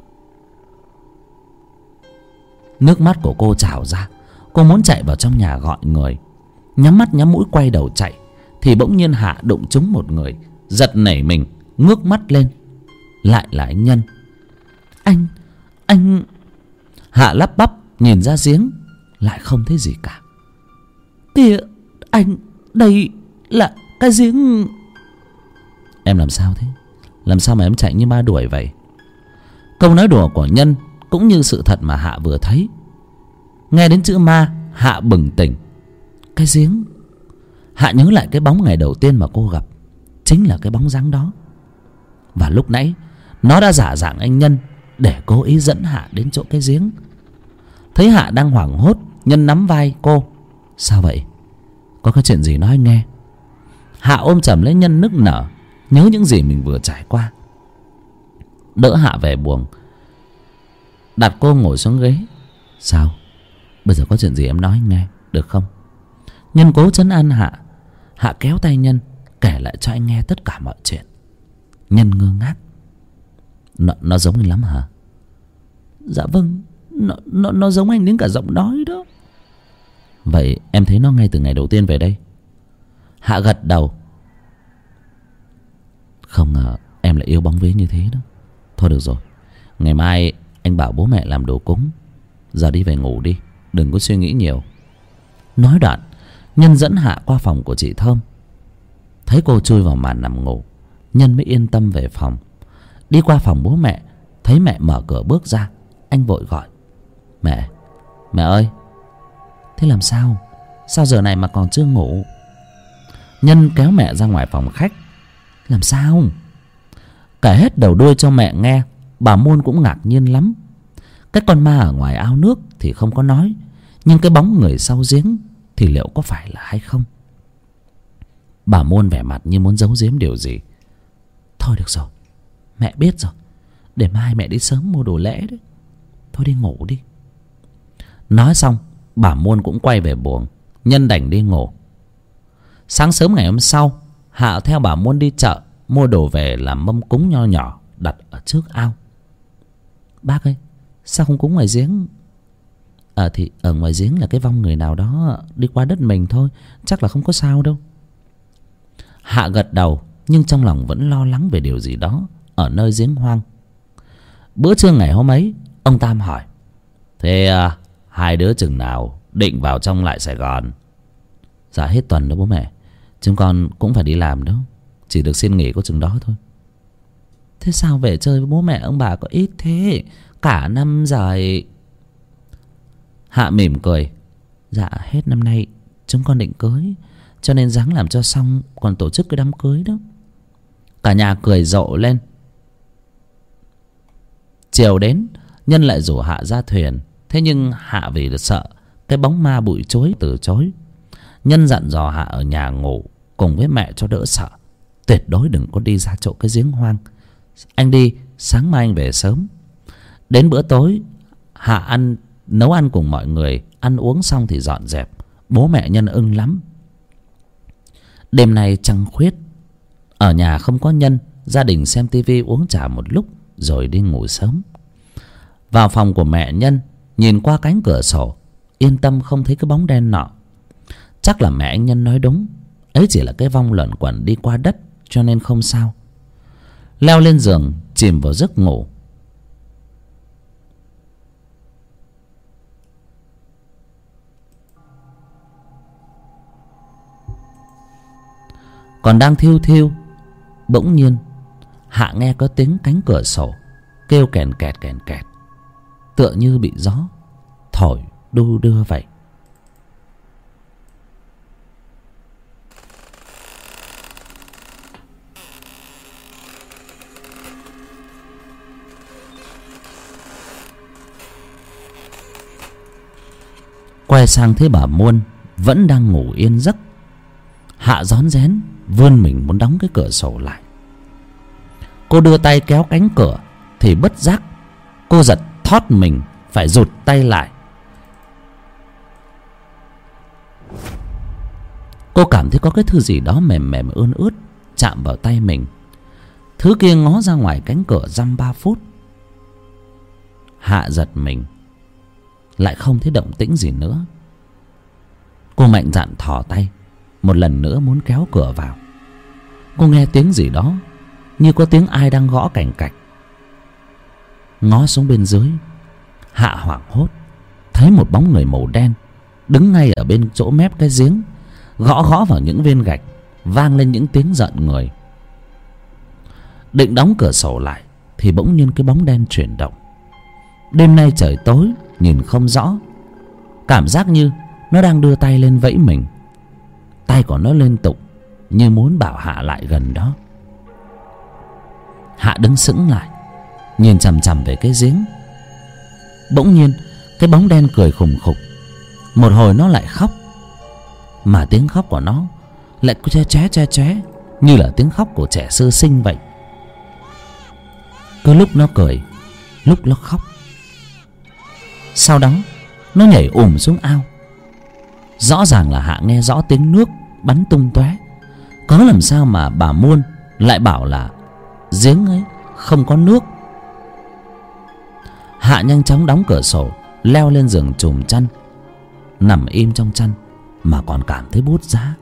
Nước mắt của cô trào ra. Cô muốn chạy vào trong nhà gọi người. Nhắm mắt nhắm mũi quay đầu chạy, thì bỗng nhiên Hạ đụng trúng một người. Giật nảy mình, ngước mắt lên. Lại là anh Nhân. Anh, anh... Hạ lắp bắp nhìn ra giếng, lại không thấy gì cả. Kìa, anh, đây là cái giếng... Em làm sao thế? Làm sao mà em chạy như ma đuổi vậy? Câu nói đùa của Nhân cũng như sự thật mà Hạ vừa thấy. Nghe đến chữ ma, Hạ bừng tỉnh. Cái giếng. Hạ nhớ lại cái bóng ngày đầu tiên mà cô gặp. Chính là cái bóng dáng đó. Và lúc nãy nó đã giả dạng anh Nhân để cố ý dẫn Hạ đến chỗ cái giếng. Thấy Hạ đang hoảng hốt, Nhân nắm vai cô. Sao vậy? Có cái chuyện gì nói anh nghe. Hạ ôm chầm lấy Nhân nức nở, nhớ những gì mình vừa trải qua. Đỡ Hạ về buồng, đặt cô ngồi xuống ghế. Sao? Bây giờ có chuyện gì em nói anh nghe, được không? Nhân cố trấn an Hạ. Hạ kéo tay Nhân, kể lại cho anh nghe tất cả mọi chuyện. Nhân ngơ ngác. Nó, nó giống anh lắm hả? Dạ vâng, nó, nó, nó giống anh đến cả giọng nói đó. Vậy em thấy nó ngay từ ngày đầu tiên về đây? Hạ gật đầu. Không ngờ em lại yêu bóng vía như thế đó. Thôi được rồi, ngày mai anh bảo bố mẹ làm đồ cúng. Giờ đi về ngủ đi, đừng có suy nghĩ nhiều. Nói đoạn, Nhân dẫn Hạ qua phòng của chị Thơm. Thấy cô chui vào màn nằm ngủ, Nhân mới yên tâm về phòng. Đi qua phòng bố mẹ, thấy mẹ mở cửa bước ra, anh vội gọi. Mẹ, mẹ ơi. Thế làm sao? Sao giờ này mà còn chưa ngủ? Nhân kéo mẹ ra ngoài phòng khách. Làm sao? Kể hết đầu đuôi cho mẹ nghe. Bà Muôn cũng ngạc nhiên lắm. Cái con ma ở ngoài ao nước thì không có nói, nhưng cái bóng người sau giếng thì liệu có phải là hay không? Bà Muôn vẻ mặt như muốn giấu giếm điều gì. Thôi được rồi, mẹ biết rồi. Để mai mẹ đi sớm mua đồ lễ đấy. Thôi đi ngủ đi. Nói xong, bà Muôn cũng quay về buồng. Nhân đành đi ngủ. Sáng sớm ngày hôm sau, Hạ theo bà Muôn đi chợ mua đồ về làm mâm cúng nho nhỏ đặt ở trước ao. Bác ơi, sao không cúng ngoài giếng? Ờ à, thì ở ngoài giếng là cái vong người nào đó đi qua đất mình thôi, chắc là không có sao đâu. Hạ gật đầu, nhưng trong lòng vẫn lo lắng về điều gì đó ở nơi giếng hoang. Bữa trưa ngày hôm ấy, ông Tam hỏi. Thế à, hai đứa chừng nào định vào trong lại Sài Gòn? Dạ hết tuần đó bố mẹ. Chúng con cũng phải đi làm đó, chỉ được xin nghỉ có chừng đó thôi. Thế sao về chơi với bố mẹ ông bà có ít thế? Cả năm dài. Hạ mỉm cười. Dạ hết năm nay chúng con định cưới, cho nên ráng làm cho xong còn tổ chức cái đám cưới đó. Cả nhà cười rộ lên. Chiều đến, Nhân lại rủ Hạ ra thuyền. Thế nhưng Hạ vì sợ cái bóng ma bụi chối từ chối. Nhân dặn dò Hạ ở nhà ngủ cùng với mẹ cho đỡ sợ. Tuyệt đối đừng có đi ra chỗ cái giếng hoang. Anh đi, sáng mai anh về sớm. Đến bữa tối, Hạ ăn nấu ăn cùng mọi người. Ăn uống xong thì dọn dẹp. Bố mẹ Nhân ưng lắm. Đêm nay trăng khuyết, ở nhà không có Nhân, gia đình xem tivi uống trà một lúc rồi đi ngủ sớm. Vào phòng của mẹ Nhân, nhìn qua cánh cửa sổ, yên tâm không thấy cái bóng đen nọ. Chắc là mẹ anh Nhân nói đúng, ấy chỉ là cái vong luẩn quẩn đi qua đất, cho nên không sao. Leo lên giường, chìm vào giấc ngủ. Còn đang thiêu thiêu, bỗng nhiên Hạ nghe có tiếng cánh cửa sổ kêu kèn kẹt kèn kẹt, tựa như bị gió thổi đu đưa vậy. Quay sang thấy bà Muôn vẫn đang ngủ yên giấc. Hạ rón rén vươn mình muốn đóng cái cửa sổ lại. Cô đưa tay kéo cánh cửa thì bất giác cô giật thót mình phải rụt tay lại. Cô cảm thấy có cái thứ gì đó mềm mềm ươn ướt chạm vào tay mình. Thứ kia ngó ra ngoài cánh cửa dăm ba phút. Hạ giật mình, lại không thấy động tĩnh gì nữa. Cô mạnh dạn thò tay một lần nữa muốn kéo cửa vào. Cô nghe tiếng gì đó, như có tiếng ai đang gõ cành cạch. Ngó xuống bên dưới, Hạ hoảng hốt thấy một bóng người màu đen đứng ngay ở bên chỗ mép cái giếng, gõ gõ vào những viên gạch, vang lên những tiếng giận người. Định đóng cửa sổ lại thì bỗng nhiên cái bóng đen chuyển động. Đêm nay trời tối, nhìn không rõ, cảm giác như nó đang đưa tay lên vẫy mình. Tay của nó liên tục như muốn bảo Hạ lại gần đó. Hạ đứng sững lại, nhìn chằm chằm về cái giếng. Bỗng nhiên cái bóng đen cười khùng khục, Một hồi nó lại khóc, mà tiếng khóc của nó lại che che che che như là tiếng khóc của trẻ sơ sinh vậy. Cứ lúc nó cười, lúc nó khóc. Sau đó nó nhảy ùm xuống ao. Rõ ràng là Hạ nghe rõ tiếng nước bắn tung tóe. Có làm sao mà bà Muôn lại bảo là giếng ấy không có nước. Hạ nhanh chóng đóng cửa sổ, leo lên giường chùm chăn, nằm im trong chăn mà còn cảm thấy bút giá.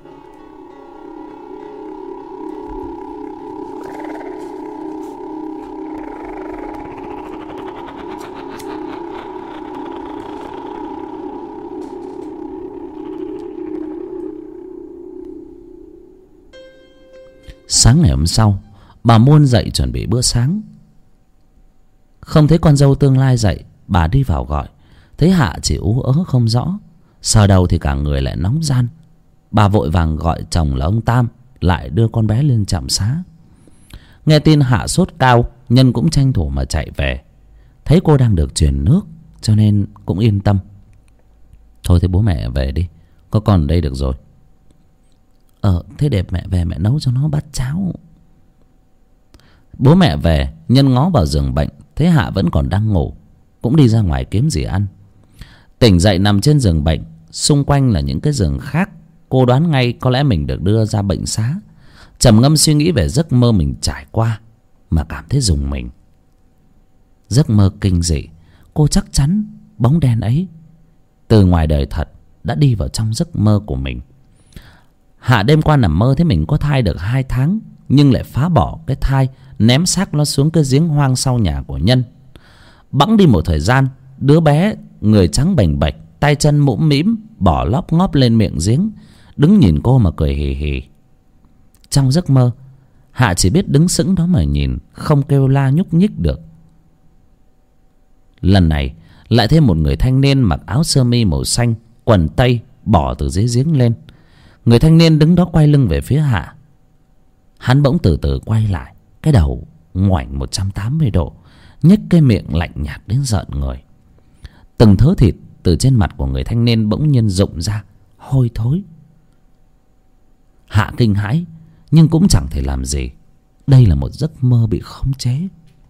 Sáng ngày hôm sau, bà Muôn dậy chuẩn bị bữa sáng. Không thấy con dâu tương lai dậy, bà đi vào gọi. Thấy Hạ chỉ ú ớ không rõ, sờ đầu thì cả người lại nóng ran. Bà vội vàng gọi chồng là ông Tam lại đưa con bé lên trạm xá. Nghe tin Hạ sốt cao, Nhân cũng tranh thủ mà chạy về. Thấy cô đang được truyền nước cho nên cũng yên tâm. Thôi thế bố mẹ về đi, có con ở đây được rồi. Ờ thế để mẹ về mẹ nấu cho nó bát cháo. Bố mẹ về, Nhân ngó vào giường bệnh, thấy Hạ vẫn còn đang ngủ, cũng đi ra ngoài kiếm gì ăn. Tỉnh dậy nằm trên giường bệnh, xung quanh là những cái giường khác. Cô đoán ngay có lẽ mình được đưa ra bệnh xá. Trầm ngâm suy nghĩ về giấc mơ mình trải qua mà cảm thấy rùng mình. Giấc mơ kinh dị. Cô chắc chắn bóng đen ấy từ ngoài đời thật đã đi vào trong giấc mơ của mình. Hạ đêm qua nằm mơ thấy mình có thai được hai tháng, nhưng lại phá bỏ cái thai, ném xác nó xuống cái giếng hoang sau nhà của Nhân. Bẵng đi một thời gian, đứa bé người trắng bềnh bệch, tay chân mũm mĩm, bỏ lóp ngóp lên miệng giếng, đứng nhìn cô mà cười hì hì. Trong giấc mơ, Hạ chỉ biết đứng sững đó mà nhìn, không kêu la nhúc nhích được. Lần này lại thêm một người thanh niên mặc áo sơ mi màu xanh, quần tây, bỏ từ dưới giếng lên. Người thanh niên đứng đó quay lưng về phía Hạ. Hắn bỗng từ từ quay lại, cái đầu ngoảnh một trăm tám mươi độ, nhếch cái miệng lạnh nhạt đến rợn người. Từng thớ thịt từ trên mặt của người thanh niên bỗng nhiên rụng ra, hôi thối. Hạ kinh hãi, nhưng cũng chẳng thể làm gì. Đây là một giấc mơ bị khống chế.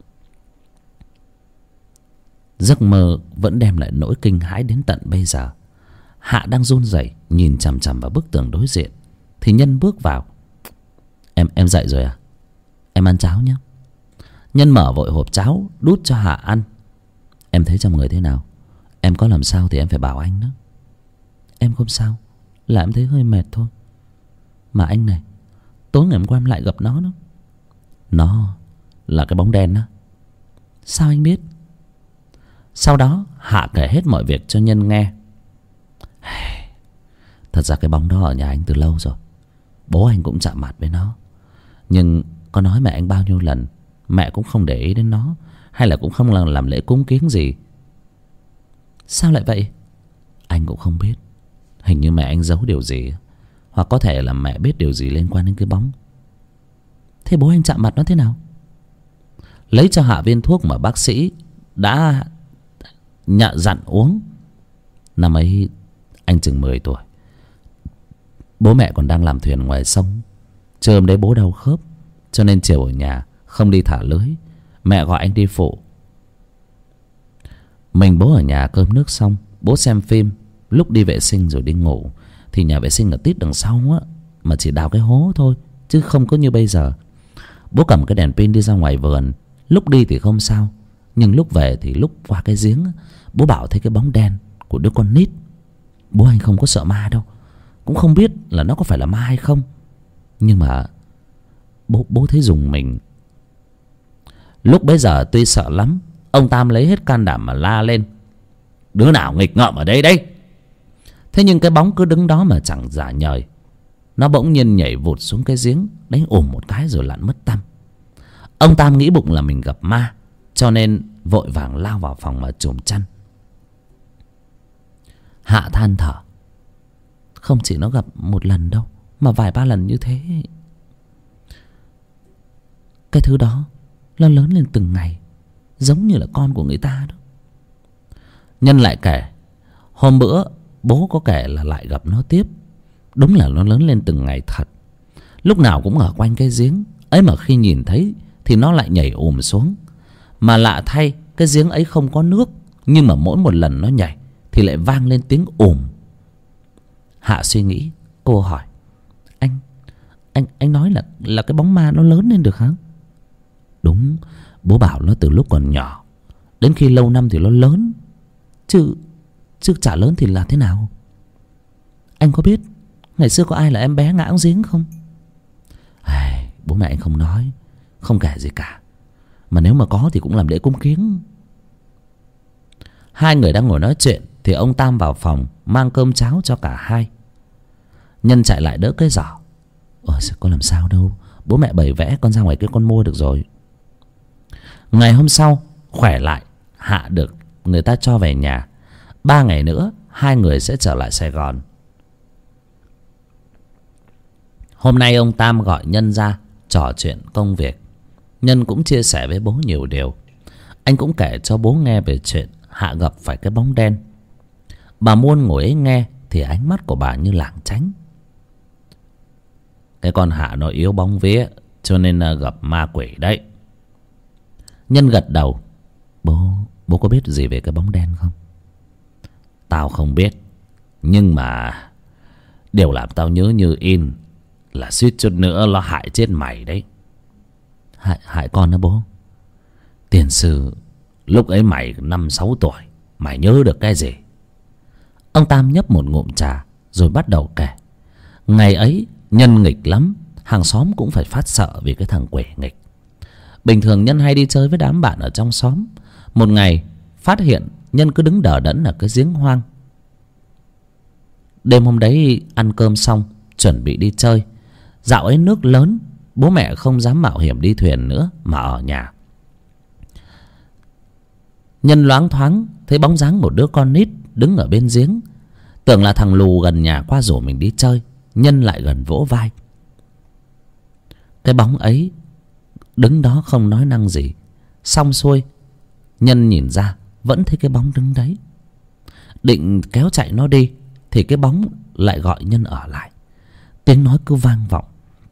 Giấc mơ vẫn đem lại nỗi kinh hãi đến tận bây giờ. Hạ đang run rẩy nhìn chằm chằm vào bức tường đối diện thì Nhân bước vào. Em em dậy rồi à? Em ăn cháo nhé. Nhân mở vội hộp cháo đút cho Hạ ăn. Em thấy trong người thế nào? Em có làm sao thì em phải bảo anh đó. Em không sao, là em thấy hơi mệt thôi. Mà anh này, tối ngày hôm qua em lại gặp nó đó. Nó là cái bóng đen đó. Sao anh biết? Sau đó Hạ kể hết mọi việc cho Nhân nghe. Thật ra cái bóng đó ở nhà anh từ lâu rồi. Bố anh cũng chạm mặt với nó, nhưng có nói mẹ anh bao nhiêu lần, mẹ cũng không để ý đến nó, hay là cũng không làm lễ cúng kiến gì. Sao lại vậy? Anh cũng không biết. Hình như mẹ anh giấu điều gì, hoặc có thể là mẹ biết điều gì liên quan đến cái bóng. Thế bố anh chạm mặt nó thế nào? Lấy cho Hạ viên thuốc mà bác sĩ đã nhạ dặn uống. Năm ấy anh chừng mười tuổi. Bố mẹ còn đang làm thuyền ngoài sông. Trưa hôm đấy bố đau khớp, cho nên chiều ở nhà không đi thả lưới. Mẹ gọi anh đi phụ. Mình bố ở nhà cơm nước xong, bố xem phim, lúc đi vệ sinh rồi đi ngủ thì nhà vệ sinh ở tít đằng sau á, mà chỉ đào cái hố thôi, chứ không có như bây giờ. Bố cầm cái đèn pin đi ra ngoài vườn. Lúc đi thì không sao, nhưng lúc về thì lúc qua cái giếng, bố bảo thấy cái bóng đen của đứa con nít. Bố anh không có sợ ma đâu, cũng không biết là nó có phải là ma hay không, nhưng mà bố, bố thấy rùng mình. Lúc bấy giờ tuy sợ lắm, ông Tam lấy hết can đảm mà la lên: Đứa nào nghịch ngợm ở đây đây? Thế nhưng cái bóng cứ đứng đó mà chẳng giả nhời. Nó bỗng nhiên nhảy vụt xuống cái giếng, đánh ùm một cái rồi lặn mất tăm. Ông Tam nghĩ bụng là mình gặp ma, cho nên vội vàng lao vào phòng mà chùm chăn. Hạ than thở: Không chỉ nó gặp một lần đâu, mà vài ba lần như thế. Cái thứ đó nó lớn lên từng ngày, giống như là con của người ta đó. Nhân lại kể: Hôm bữa bố có kể là lại gặp nó tiếp. Đúng là nó lớn lên từng ngày thật. Lúc nào cũng ở quanh cái giếng ấy, mà khi nhìn thấy thì nó lại nhảy ùm xuống. Mà lạ thay, cái giếng ấy không có nước, nhưng mà mỗi một lần nó nhảy thì lại vang lên tiếng ùm. Hạ suy nghĩ, cô hỏi: Anh, anh, anh nói là là cái bóng ma nó lớn lên được hả? Đúng, bố bảo nó từ lúc còn nhỏ, đến khi lâu năm thì nó lớn. Chứ, chứ chả lớn thì là thế nào? Anh có biết ngày xưa có ai là em bé ngã giếng không? Ai, bố mẹ anh không nói, không kể gì cả. Mà nếu mà có thì cũng làm lễ cúng kiếng. Hai người đang ngồi nói chuyện thì ông Tam vào phòng mang cơm cháo cho cả hai. Nhân chạy lại đỡ cái giỏ. Ôi, con làm sao đâu, bố mẹ bày vẽ, con ra ngoài kia con mua được rồi. Ngày hôm sau khỏe lại, Hạ được người ta cho về nhà. Ba ngày nữa hai người sẽ trở lại Sài Gòn. Hôm nay ông Tam gọi Nhân ra trò chuyện công việc. Nhân cũng chia sẻ với bố nhiều điều. Anh cũng kể cho bố nghe về chuyện Hạ gặp phải cái bóng đen. Bà Muôn ngồi ấy nghe thì ánh mắt của bà như lảng tránh. Cái con Hạ nó yếu bóng vía, cho nên gặp ma quỷ đấy. Nhân gật đầu. Bố, bố có biết gì về cái bóng đen không? Tao không biết, nhưng mà điều làm tao nhớ như in là suýt chút nữa nó hại chết mày đấy. Hại, hại con đó bố? Tiền sử lúc ấy mày năm sáu tuổi, mày nhớ được cái gì? Ông Tam nhấp một ngụm trà rồi bắt đầu kể. Ngày ấy Nhân nghịch lắm, hàng xóm cũng phải phát sợ vì cái thằng quỷ nghịch. Bình thường Nhân hay đi chơi với đám bạn ở trong xóm. Một ngày phát hiện Nhân cứ đứng đờ đẫn ở cái giếng hoang. Đêm hôm đấy ăn cơm xong chuẩn bị đi chơi. Dạo ấy nước lớn, bố mẹ không dám mạo hiểm đi thuyền nữa mà ở nhà. Nhân loáng thoáng thấy bóng dáng một đứa con nít đứng ở bên giếng. Tưởng là thằng lù gần nhà qua rủ mình đi chơi. Nhân lại gần vỗ vai. Cái bóng ấy đứng đó không nói năng gì. Xong xuôi, Nhân nhìn ra vẫn thấy cái bóng đứng đấy. Định kéo chạy nó đi thì cái bóng lại gọi Nhân ở lại. Tiếng nói cứ vang vọng.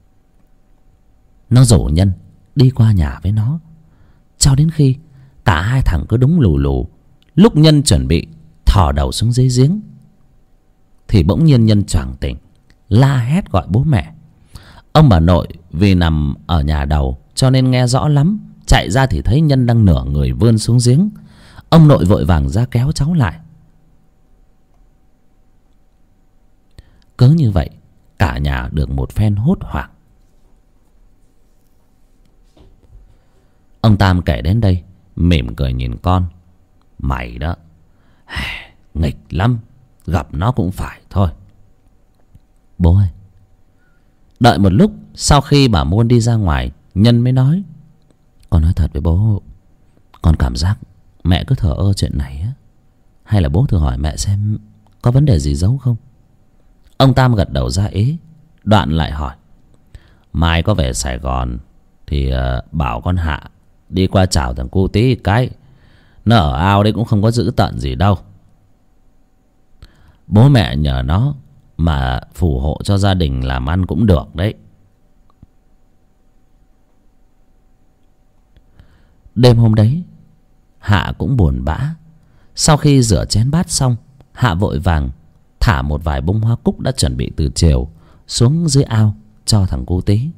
Nó rủ Nhân đi qua nhà với nó, cho đến khi cả hai thằng cứ đúng lù lù. Lúc Nhân chuẩn bị thò đầu xuống dưới giếng thì bỗng nhiên Nhân choàng tỉnh, la hét gọi bố mẹ. Ông bà nội vì nằm ở nhà đầu cho nên nghe rõ lắm. Chạy ra thì thấy Nhân đang nửa người vươn xuống giếng. Ông nội vội vàng ra kéo cháu lại. Cứ như vậy cả nhà được một phen hốt hoảng. Ông Tam kể đến đây mỉm cười nhìn con. Mày đó nghịch lắm, gặp nó cũng phải thôi. Bố ơi. Đợi một lúc, sau khi bà Muôn đi ra ngoài, Nhân mới nói: Con nói thật với bố, con cảm giác mẹ cứ thờ ơ chuyện này á. Hay là bố thử hỏi mẹ xem có vấn đề gì giấu không? Ông Tam gật đầu ra ý. Đoạn lại hỏi: Mai có về Sài Gòn thì uh, bảo con Hạ đi qua chào thằng cu tí cái. Nó ở ao đấy cũng không có dữ tợn gì đâu. Bố mẹ nhờ nó mà phù hộ cho gia đình làm ăn cũng được đấy. Đêm hôm đấy Hạ cũng buồn bã. Sau khi rửa chén bát xong, Hạ vội vàng thả một vài bông hoa cúc đã chuẩn bị từ chiều xuống dưới ao cho thằng cu tí.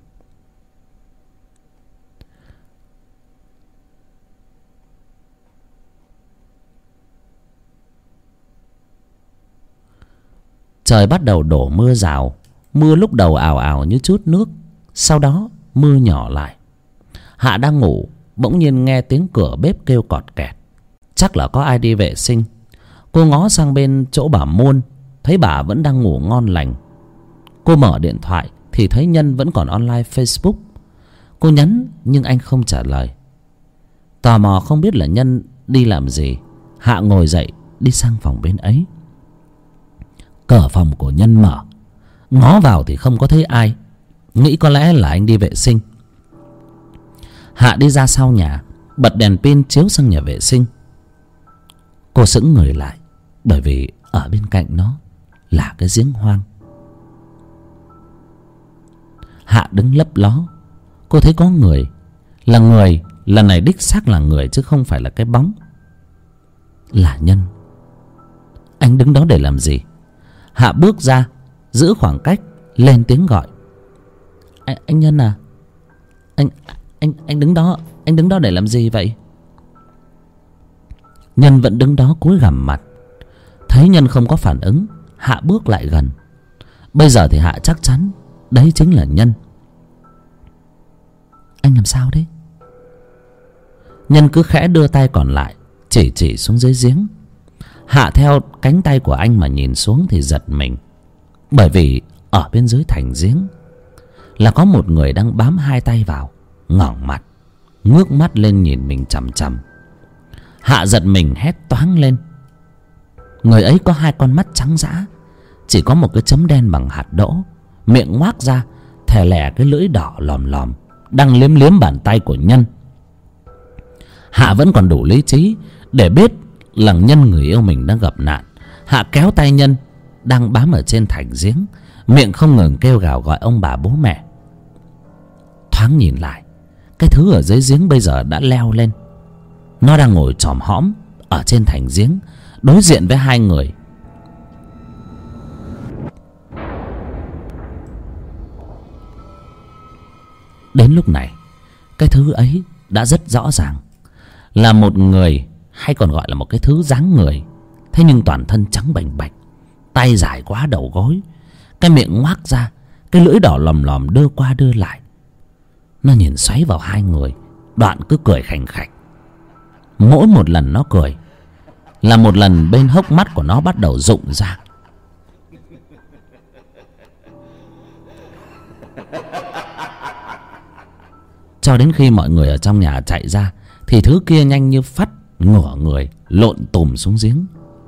Trời bắt đầu đổ mưa rào. Mưa lúc đầu ào ào như chút nước, sau đó mưa nhỏ lại. Hạ đang ngủ, bỗng nhiên nghe tiếng cửa bếp kêu cọt kẹt. Chắc là có ai đi vệ sinh. Cô ngó sang bên chỗ bà Muôn, thấy bà vẫn đang ngủ ngon lành. Cô mở điện thoại thì thấy Nhân vẫn còn online Facebook. Cô nhắn nhưng anh không trả lời. Tò mò không biết là Nhân đi làm gì, Hạ ngồi dậy đi sang phòng bên ấy. Cửa phòng của Nhân mở, ngó vào thì không có thấy ai, nghĩ có lẽ là anh đi vệ sinh. Hạ đi ra sau nhà, bật đèn pin chiếu sang nhà vệ sinh. Cô sững người lại, bởi vì ở bên cạnh nó là cái giếng hoang. Hạ đứng lấp ló. Cô thấy có người. Là người. Lần này đích xác là người chứ không phải là cái bóng. Là Nhân. Anh đứng đó để làm gì? Hạ bước ra, giữ khoảng cách, lên tiếng gọi. Anh, anh Nhân à? Anh anh anh đứng đó, anh đứng đó để làm gì vậy? Nhân vẫn đứng đó cúi gằm mặt. Thấy Nhân không có phản ứng, Hạ bước lại gần. Bây giờ thì Hạ chắc chắn đấy chính là Nhân. Anh làm sao đấy? Nhân cứ khẽ đưa tay còn lại, chỉ chỉ xuống dưới giếng. Hạ theo cánh tay của anh mà nhìn xuống thì giật mình. Bởi vì ở bên dưới thành giếng là có một người đang bám hai tay vào, ngẩng mặt, ngước mắt lên nhìn mình chằm chằm. Hạ giật mình hét toáng lên. Người ấy có hai con mắt trắng dã, chỉ có một cái chấm đen bằng hạt đỗ, miệng ngoác ra, thè lè cái lưỡi đỏ lòm lòm, đang liếm liếm bàn tay của Nhân. Hạ vẫn còn đủ lý trí để biết là Nhân người yêu mình đang gặp nạn. Hạ kéo tay Nhân đang bám ở trên thành giếng, miệng không ngừng kêu gào gọi ông bà bố mẹ. Thoáng nhìn lại, cái thứ ở dưới giếng bây giờ đã leo lên. Nó đang ngồi chòm hõm ở trên thành giếng, đối diện với hai người. Đến lúc này, cái thứ ấy đã rất rõ ràng là một người, hay còn gọi là một cái thứ dáng người. Thế nhưng toàn thân trắng bềnh bạch, tay dài quá đầu gối, cái miệng ngoác ra, cái lưỡi đỏ lòm lòm đưa qua đưa lại. Nó nhìn xoáy vào hai người, đoạn cứ cười khành khạch. Mỗi một lần nó cười là một lần bên hốc mắt của nó bắt đầu rụng ra. Cho đến khi mọi người ở trong nhà chạy ra thì thứ kia nhanh như phắt ngửa người lộn tùm xuống giếng.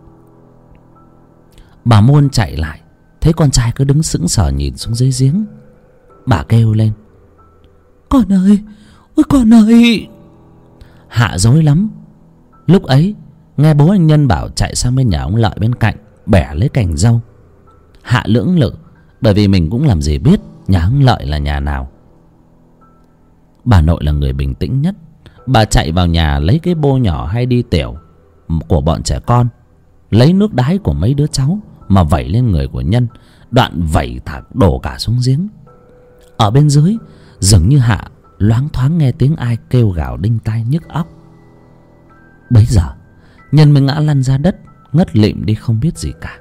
Bà Muôn chạy lại, thấy con trai cứ đứng sững sờ nhìn xuống dưới giếng. Bà kêu lên: Con ơi, ôi con ơi! Hạ rối lắm. Lúc ấy nghe bố anh Nhân bảo chạy sang bên nhà ông Lợi bên cạnh bẻ lấy cành dâu. Hạ lưỡng lự, bởi vì mình cũng làm gì biết nhà ông Lợi là nhà nào. Bà nội là người bình tĩnh nhất. Bà chạy vào nhà lấy cái bô nhỏ hay đi tiểu của bọn trẻ con, lấy nước đái của mấy đứa cháu mà vẩy lên người của Nhân, đoạn vẩy thẳng đổ cả xuống giếng. Ở bên dưới dường như Hạ loáng thoáng nghe tiếng ai kêu gào đinh tai nhức óc. Bấy giờ Nhân mới ngã lăn ra đất, ngất lịm đi không biết gì cả.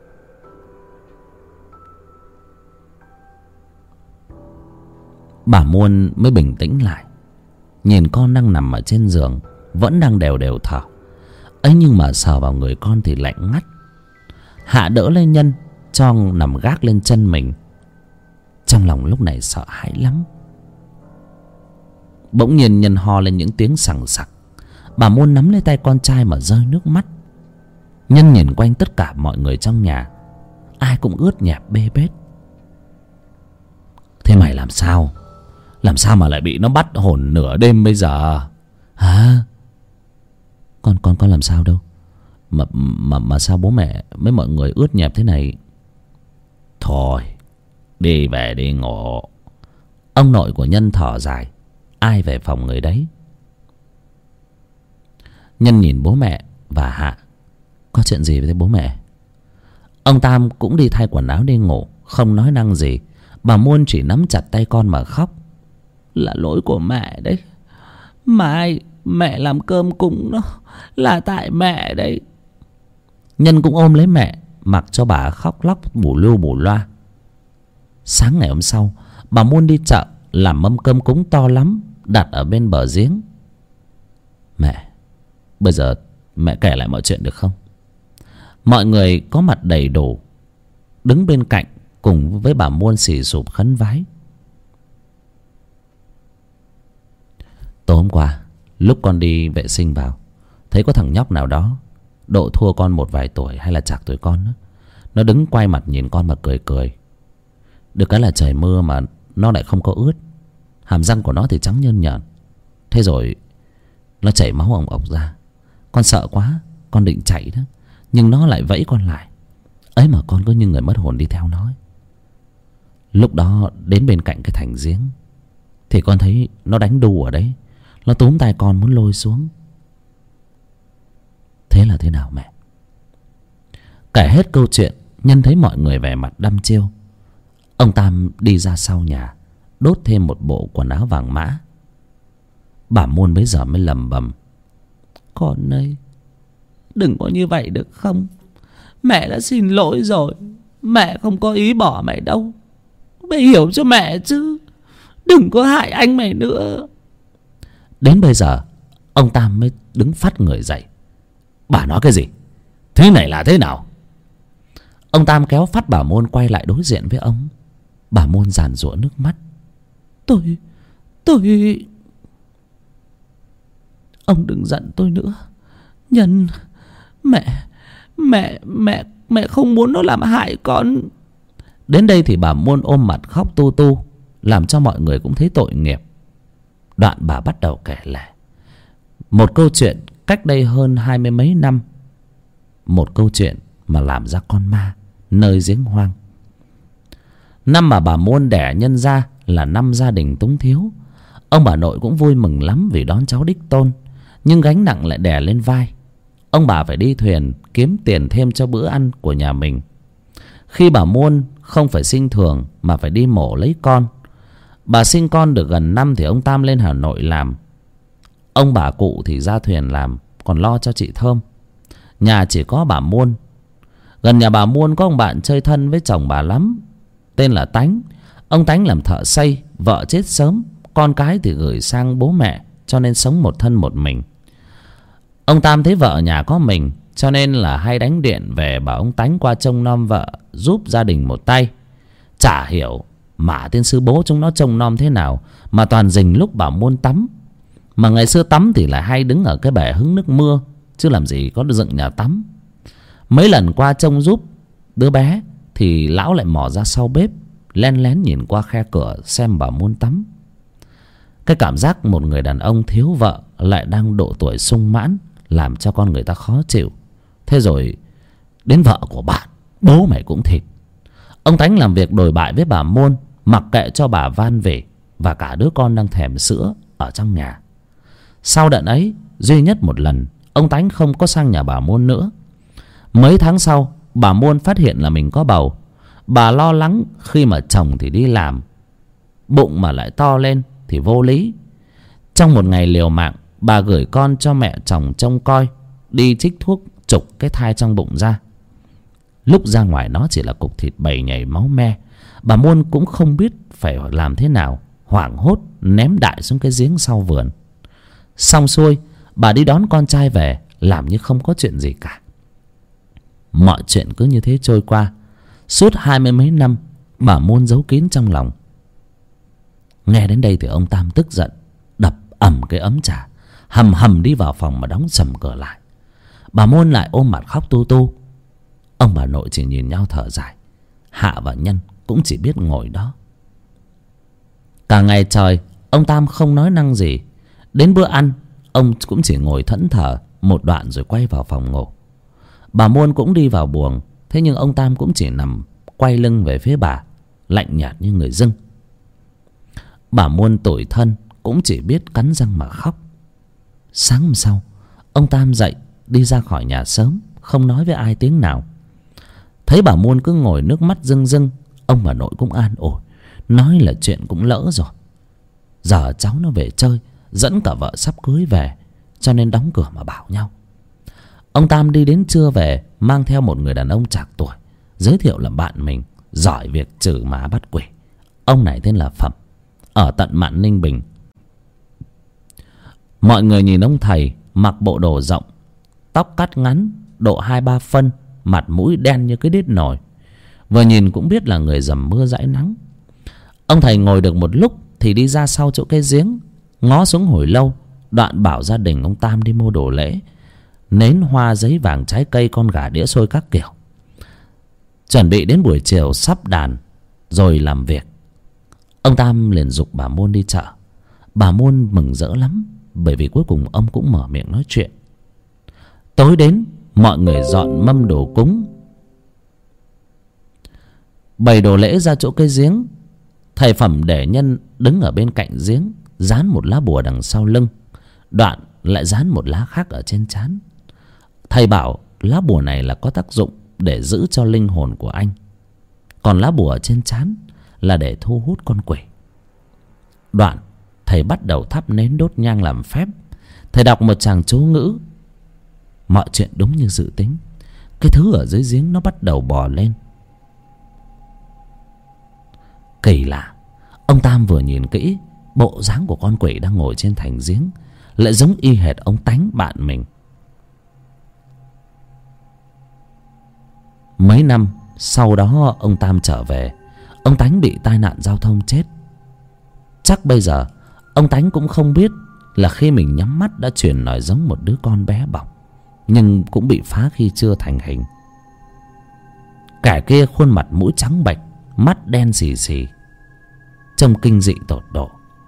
Bà Muôn mới bình tĩnh lại, nhìn con đang nằm ở trên giường, vẫn đang đều đều thở ấy, nhưng mà sờ vào người con thì lạnh ngắt. Hạ đỡ lên Nhân cho nằm gác lên chân mình. Trong lòng lúc này sợ hãi lắm. Bỗng nhiên Nhân ho lên những tiếng sằng sặc. Bà Muôn nắm lấy tay con trai mà rơi nước mắt. Nhân nhìn quanh tất cả mọi người trong nhà, ai cũng ướt nhẹp bê bết. Thế mày làm sao? Làm sao mà lại bị nó bắt hồn nửa đêm bây giờ? Hả? Con con con làm sao đâu? Mà mà mà sao bố mẹ mấy mọi người ướt nhẹp thế này? Thôi, đi về đi ngủ. Ông nội của Nhân thở dài, ai về phòng người đấy. Nhân nhìn bố mẹ và Hạ. Có chuyện gì với bố mẹ? Ông Tam cũng đi thay quần áo đi ngủ, không nói năng gì. Bà Muôn chỉ nắm chặt tay con mà khóc. Là lỗi của mẹ đấy. Mai mẹ làm cơm cúng nó là tại mẹ đấy. Nhân cũng ôm lấy mẹ, mặc cho bà khóc lóc bù lưu bù loa. Sáng ngày hôm sau, bà Muôn đi chợ làm mâm cơm cúng to lắm, đặt ở bên bờ giếng. Mẹ, bây giờ mẹ kể lại mọi chuyện được không? Mọi người có mặt đầy đủ, đứng bên cạnh cùng với bà Muôn xì xụp khấn vái. Tối hôm qua, lúc con đi vệ sinh vào, thấy có thằng nhóc nào đó độ thua con một vài tuổi hay là chạc tuổi con đó. Nó đứng quay mặt nhìn con mà cười cười. Được cái là trời mưa mà nó lại không có ướt. Hàm răng của nó thì trắng nhơn nhởn. Thế rồi nó chảy máu ồng ộc ra. Con sợ quá, con định chạy đó, nhưng nó lại vẫy con lại. Ấy mà con cứ như người mất hồn đi theo nó ấy. Lúc đó đến bên cạnh cái thành giếng thì con thấy nó đánh đu ở đấy. Nó túm tay con muốn lôi xuống. Thế là thế nào mẹ? Kể hết câu chuyện, Nhân thấy mọi người vẻ mặt đăm chiêu. Ông Tam đi ra sau nhà, đốt thêm một bộ quần áo vàng mã. Bà Môn bấy giờ mới lầm bầm: Con ơi, đừng có như vậy được không? Mẹ đã xin lỗi rồi. Mẹ không có ý bỏ mày đâu. Mày hiểu cho mẹ chứ. Đừng có hại anh mày nữa. Đến bây giờ ông Tam mới đứng phắt người dậy. Bà nói cái gì? Thế này là thế nào? Ông Tam kéo phắt bà Môn quay lại đối diện với ông. Bà Môn giàn giụa nước mắt. Tôi Tôi Ông đừng giận tôi nữa. Nhân, Mẹ Mẹ Mẹ Mẹ không muốn nó làm hại con. Đến đây thì bà Môn ôm mặt khóc tu tu, làm cho mọi người cũng thấy tội nghiệp. Đoạn bà bắt đầu kể lể một câu chuyện cách đây hơn hai mươi mấy năm. Một câu chuyện mà làm ra con ma nơi giếng hoang. Năm mà bà Môn đẻ Nhân ra là năm gia đình túng thiếu. Ông bà nội cũng vui mừng lắm vì đón cháu đích tôn, nhưng gánh nặng lại đè lên vai. Ông bà phải đi thuyền kiếm tiền thêm cho bữa ăn của nhà mình. Khi bà Môn không phải sinh thường mà phải đi mổ lấy con. Bà sinh con được gần năm thì ông Tam lên Hà Nội làm. Ông bà cụ thì ra thuyền làm, còn lo cho chị Thơm. Nhà chỉ có bà Môn. Gần nhà bà Môn có ông bạn chơi thân với chồng bà lắm, tên là Tánh. Ông Tánh làm thợ xây, vợ chết sớm, con cái thì gửi sang bố mẹ, cho nên sống một thân một mình. Ông Tam thấy vợ nhà có mình, cho nên là hay đánh điện về bảo ông Tánh qua trông nom vợ, giúp gia đình một tay. Chả hiểu mà tên sư bố chúng nó trông nom thế nào mà toàn rình lúc bà Môn tắm. Mà ngày xưa tắm thì lại hay đứng ở cái bể hứng nước mưa, chứ làm gì có dựng nhà tắm. Mấy lần qua trông giúp đứa bé thì lão lại mò ra sau bếp, len lén nhìn qua khe cửa xem bà Môn tắm. Cái cảm giác một người đàn ông thiếu vợ lại đang độ tuổi sung mãn làm cho con người ta khó chịu. Thế rồi đến vợ của bạn, bố mày cũng thịt. Ông Tánh làm việc đồi bại với bà Môn, mặc kệ cho bà van về và cả đứa con đang thèm sữa ở trong nhà. Sau đợt ấy, duy nhất một lần ông Tánh không có sang nhà bà Môn nữa. Mấy tháng sau, bà Môn phát hiện là mình có bầu. Bà lo lắng khi mà chồng thì đi làm, bụng mà lại to lên thì vô lý. Trong một ngày liều mạng, bà gửi con cho mẹ chồng trông coi, đi trích thuốc trục cái thai trong bụng ra. Lúc ra ngoài nó chỉ là cục thịt bầy nhảy máu me. Bà Môn cũng không biết phải làm thế nào, hoảng hốt ném đại xuống cái giếng sau vườn. Xong xuôi, bà đi đón con trai về, làm như không có chuyện gì cả. Mọi chuyện cứ như thế trôi qua. Suốt hai mươi mấy năm, bà Môn giấu kín trong lòng. Nghe đến đây thì ông Tam tức giận, đập ầm cái ấm trà, hầm hầm đi vào phòng mà đóng sầm cửa lại. Bà Môn lại ôm mặt khóc tu tu. Ông bà nội chỉ nhìn nhau thở dài. Hạ và Nhân cũng chỉ biết ngồi đó. Cả ngày trời ông Tam không nói năng gì. Đến bữa ăn, ông cũng chỉ ngồi thẫn thờ một đoạn rồi quay vào phòng ngủ. Bà Môn cũng đi vào buồng. Thế nhưng ông Tam cũng chỉ nằm quay lưng về phía bà, lạnh nhạt như người dưng. Bà Môn tủi thân cũng chỉ biết cắn răng mà khóc. Sáng hôm sau, ông Tam dậy đi ra khỏi nhà sớm, không nói với ai tiếng nào. Thấy bà Môn cứ ngồi nước mắt rưng rưng, ông bà nội cũng an ủi, nói là chuyện cũng lỡ rồi. Giờ cháu nó về chơi, dẫn cả vợ sắp cưới về, cho nên đóng cửa mà bảo nhau. Ông Tam đi đến trưa về, mang theo một người đàn ông trạc tuổi, giới thiệu là bạn mình, giỏi việc trừ ma bắt quỷ. Ông này tên là Phẩm, ở tận Mạn Ninh Bình. Mọi người nhìn ông thầy mặc bộ đồ rộng, tóc cắt ngắn độ hai ba phân, mặt mũi đen như cái đít nồi, vừa nhìn cũng biết là người dầm mưa dãi nắng. Ông thầy ngồi được một lúc thì đi ra sau chỗ cái giếng, ngó xuống hồi lâu, đoạn bảo gia đình ông Tam đi mua đồ lễ, nến hoa giấy vàng trái cây con gà đĩa xôi các kiểu, chuẩn bị đến buổi chiều sắp đàn rồi làm việc. Ông Tam liền giục bà Môn đi chợ. Bà Môn mừng rỡ lắm, bởi vì cuối cùng ông cũng mở miệng nói chuyện. Tối đến, mọi người dọn mâm đồ cúng. bày đồ lễ ra chỗ cây giếng. Thầy Phẩm để Nhân đứng ở bên cạnh giếng, dán một lá bùa đằng sau lưng. Đoạn lại dán một lá khác ở trên trán. Thầy bảo lá bùa này là có tác dụng để giữ cho linh hồn của anh, còn lá bùa trên trán là để thu hút con quỷ. Đoạn thầy bắt đầu thắp nến đốt nhang làm phép. Thầy đọc một tràng chú ngữ. Mọi chuyện đúng như dự tính. Cái thứ ở dưới giếng nó bắt đầu bò lên. Kỳ lạ, ông Tam vừa nhìn kỹ, bộ dáng của con quỷ đang ngồi trên thành giếng lại giống y hệt ông Tánh bạn mình. Mấy năm sau đó ông Tam trở về. Ông Tánh bị tai nạn giao thông chết. Chắc bây giờ ông Tánh cũng không biết là khi mình nhắm mắt đã chuyển nòi giống một đứa con bé bỏng, nhưng cũng bị phá khi chưa thành hình. Kẻ kia khuôn mặt mũi trắng bệch, mắt đen xì xì, trông kinh dị tột độ.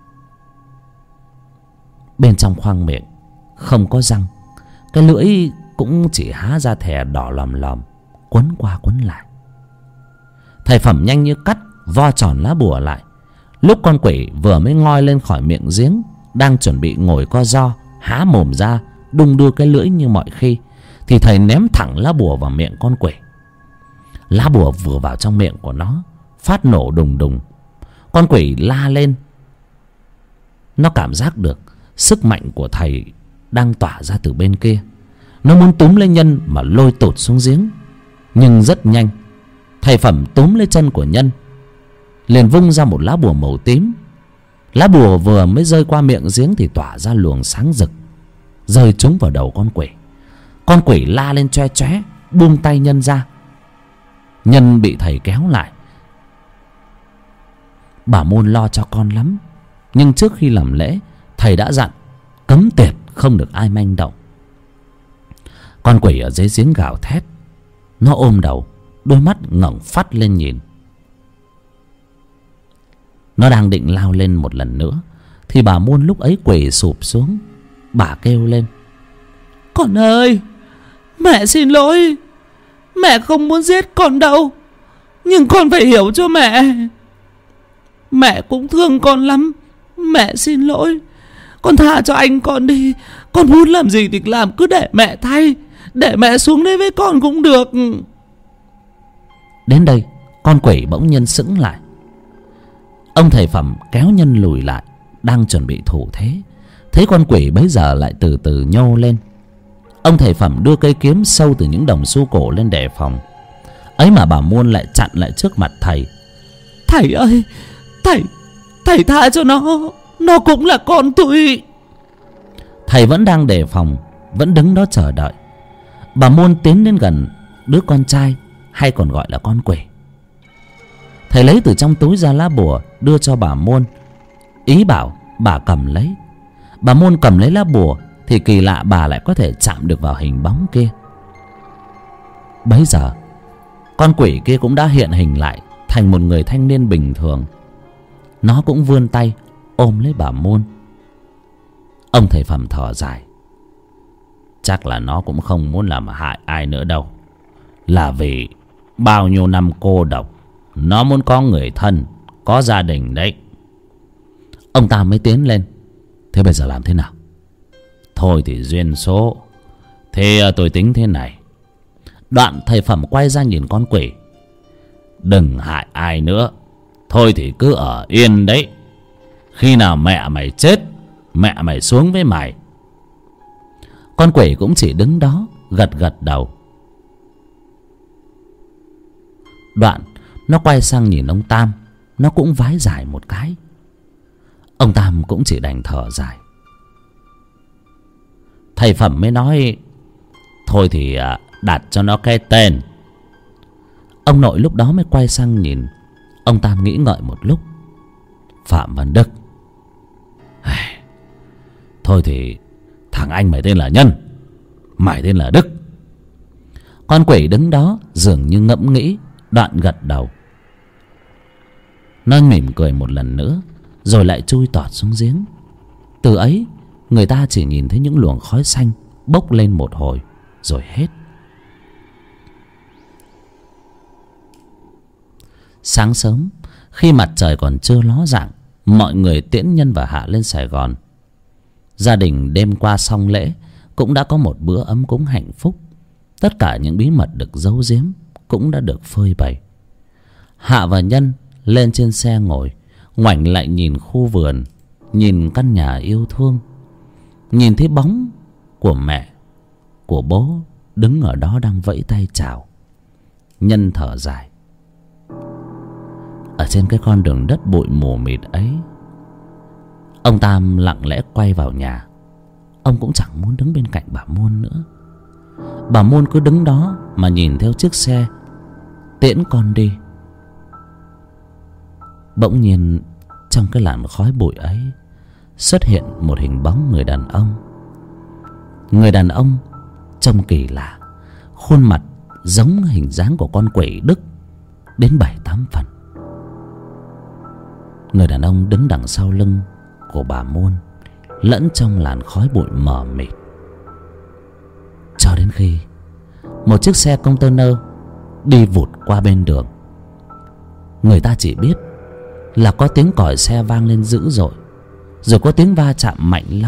Bên trong khoang miệng không có răng, cái lưỡi cũng chỉ há ra thè đỏ lòm lòm, quấn qua quấn lại. Thầy Phẩm nhanh như cắt vo tròn lá bùa lại. Lúc con quỷ vừa mới ngoi lên khỏi miệng giếng, đang chuẩn bị ngồi co ro, há mồm ra đung đưa cái lưỡi như mọi khi, thì thầy ném thẳng lá bùa vào miệng con quỷ. Lá bùa vừa vào trong miệng của nó, phát nổ đùng đùng. Con quỷ la lên. Nó cảm giác được sức mạnh của thầy đang tỏa ra từ bên kia. Nó muốn túm lấy Nhân mà lôi tụt xuống giếng. Nhưng rất nhanh, thầy Phẩm túm lấy chân của Nhân, liền vung ra một lá bùa màu tím. Lá bùa vừa mới rơi qua miệng giếng thì tỏa ra luồng sáng rực, rơi trúng vào đầu con quỷ. Con quỷ la lên choe choé, buông tay Nhân ra. Nhân bị thầy kéo lại. Bà Môn lo cho con lắm, nhưng trước khi làm lễ, thầy đã dặn cấm tiệt không được ai manh động. Con quỷ ở dưới giếng gào thét. Nó ôm đầu, đôi mắt ngẩng phát lên nhìn. Nó đang định lao lên một lần nữa thì bà Môn lúc ấy quỳ sụp xuống. Bà kêu lên: "Con ơi, mẹ xin lỗi. Mẹ không muốn giết con đâu, nhưng con phải hiểu cho mẹ. Mẹ cũng thương con lắm. Mẹ xin lỗi. Con tha cho anh con đi. Con muốn làm gì thì làm, cứ để mẹ thay. Để mẹ xuống đây với con cũng được." Đến đây con quỷ bỗng nhiên sững lại. Ông thầy Phẩm kéo Nhân lùi lại, đang chuẩn bị thủ thế, thấy con quỷ bấy giờ lại từ từ nhô lên. Ông thầy Phẩm đưa cây kiếm sâu từ những đồng xu cổ lên đề phòng. Ấy mà bà Muôn lại chặn lại trước mặt thầy: "Thầy ơi, thầy thầy tha cho nó. Nó cũng là con tôi." Thầy vẫn đang đề phòng, vẫn đứng đó chờ đợi. Bà Muôn tiến đến gần đứa con trai, hay còn gọi là con quỷ. Thầy lấy từ trong túi ra lá bùa đưa cho bà Muôn, ý bảo bà cầm lấy. Bà Muôn cầm lấy lá bùa thì kỳ lạ, bà lại có thể chạm được vào hình bóng kia. Bấy giờ con quỷ kia cũng đã hiện hình lại thành một người thanh niên bình thường. Nó cũng vươn tay ôm lấy bà Muôn. Ông thầy Phẩm thở dài: "Chắc là nó cũng không muốn làm hại ai nữa đâu. Là vì bao nhiêu năm cô độc, nó muốn có người thân, có gia đình đấy." Ông ta mới tiến lên: "Thế bây giờ làm thế nào?" "Thôi thì duyên số. Thế tôi tính thế này." Đoạn thầy Phẩm quay ra nhìn con quỷ: "Đừng hại ai nữa. Thôi thì cứ ở yên đấy. Khi nào mẹ mày chết, mẹ mày xuống với mày." Con quỷ cũng chỉ đứng đó gật gật đầu. Đoạn nó quay sang nhìn ông Tam, nó cũng vái dài một cái. Ông Tam cũng chỉ đành thở dài. Thầy Phẩm mới nói: "Thôi thì đặt cho nó cái tên." Ông nội lúc đó mới quay sang nhìn. Ông Tam nghĩ ngợi một lúc: "Phạm Văn Đức. Thôi thì thằng anh mày tên là Nhân, mày tên là Đức." Con quỷ đứng đó dường như ngẫm nghĩ, đoạn gật đầu. Nó mỉm cười một lần nữa rồi lại chui tọt xuống giếng. Từ ấy người ta chỉ nhìn thấy những luồng khói xanh bốc lên một hồi rồi hết. Sáng sớm, khi mặt trời còn chưa ló dạng, mọi người tiễn Nhân và Hạ lên Sài Gòn. Gia đình đêm qua xong lễ cũng đã có một bữa ấm cúng hạnh phúc. Tất cả những bí mật được giấu giếm cũng đã được phơi bày. Hạ và Nhân lên trên xe ngồi, ngoảnh lại nhìn khu vườn, nhìn căn nhà yêu thương, nhìn thấy bóng của mẹ, của bố đứng ở đó đang vẫy tay chào. Nhân thở dài. Ở trên cái con đường đất bụi mù mịt ấy, ông Tam lặng lẽ quay vào nhà. Ông cũng chẳng muốn đứng bên cạnh bà Muôn nữa. Bà Muôn cứ đứng đó mà nhìn theo chiếc xe tiễn con đi. Bỗng nhiên trong cái làn khói bụi ấy xuất hiện một hình bóng người đàn ông. Người đàn ông trông kỳ lạ, khuôn mặt giống hình dáng của con quỷ Đức đến bảy tám phần. Người đàn ông đứng đằng sau lưng của bà Muôn, lẫn trong làn khói bụi mờ mịt. Cho đến khi một chiếc xe container đi vụt qua bên đường. Người ta chỉ biết là có tiếng còi xe vang lên dữ dội, rồi có tiếng va chạm mạnh lắm.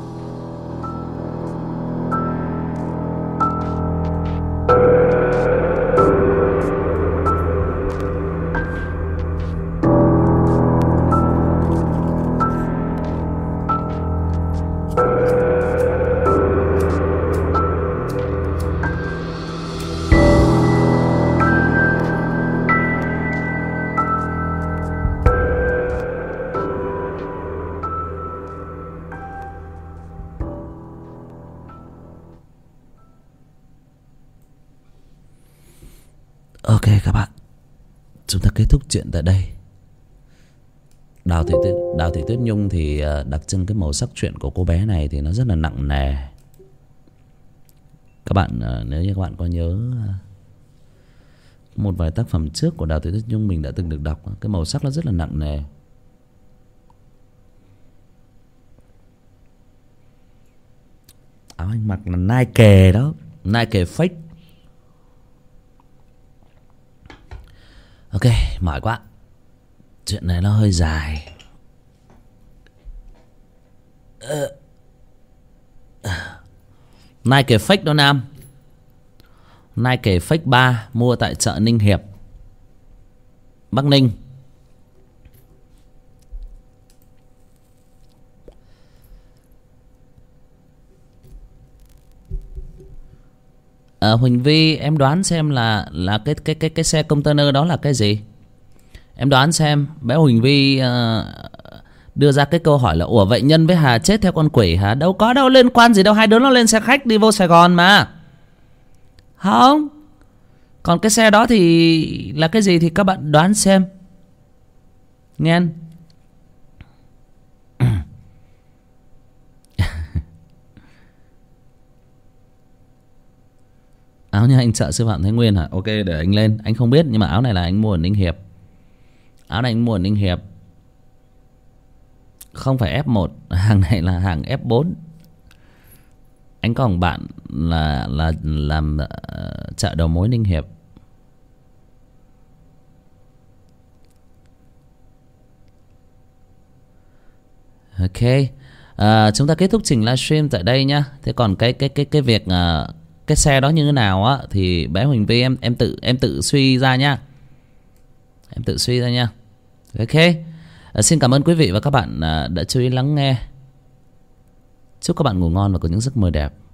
Ok các bạn, chúng ta kết thúc chuyện tại đây. Đào Thị Tuyết, Đào Thị Tuyết Nhung thì đặc trưng cái màu sắc truyện của cô bé này thì nó rất là nặng nề. Các bạn nếu như các bạn có nhớ một vài tác phẩm trước của Đào Thị Tuyết Nhung mình đã từng được đọc, cái màu sắc nó rất là nặng nề. Áo anh mặc là Nike đó, Nike fake. Ok, mỏi quá. Chuyện này nó hơi dài. Nike fake đó Nam. Nike fake ba mua tại chợ Ninh Hiệp, Bắc Ninh. À, Huỳnh Vi, em đoán xem là là cái cái cái cái xe container đó là cái gì? Em đoán xem. Bé Huỳnh Vi uh, đưa ra cái câu hỏi là ủa vậy Nhân với Hà chết theo con quỷ hả? Đâu có đâu liên quan gì đâu, hai đứa nó lên xe khách đi vô Sài Gòn mà. Không. Còn cái xe đó thì là cái gì thì các bạn đoán xem. Nghe. Áo nhà anh Chợ Sư Phạm Thái Nguyên hả? Ok, để anh lên. Anh không biết nhưng mà áo này là anh mua ở Ninh Hiệp. Áo này anh mua ở Ninh Hiệp. Không phải ép một, hàng này là hàng ép bốn. Anh có một bạn là là làm uh, chợ đầu mối Ninh Hiệp. Ok. Uh, chúng ta kết thúc trình livestream tại đây nhá. Thế còn cái cái cái cái việc uh, cái xe đó như thế nào á thì bé Huỳnh Vi em em tự em tự suy ra nhá. Em tự suy ra nha. Ok. À, xin cảm ơn quý vị và các bạn à, đã chú ý lắng nghe. Chúc các bạn ngủ ngon và có những giấc mơ đẹp.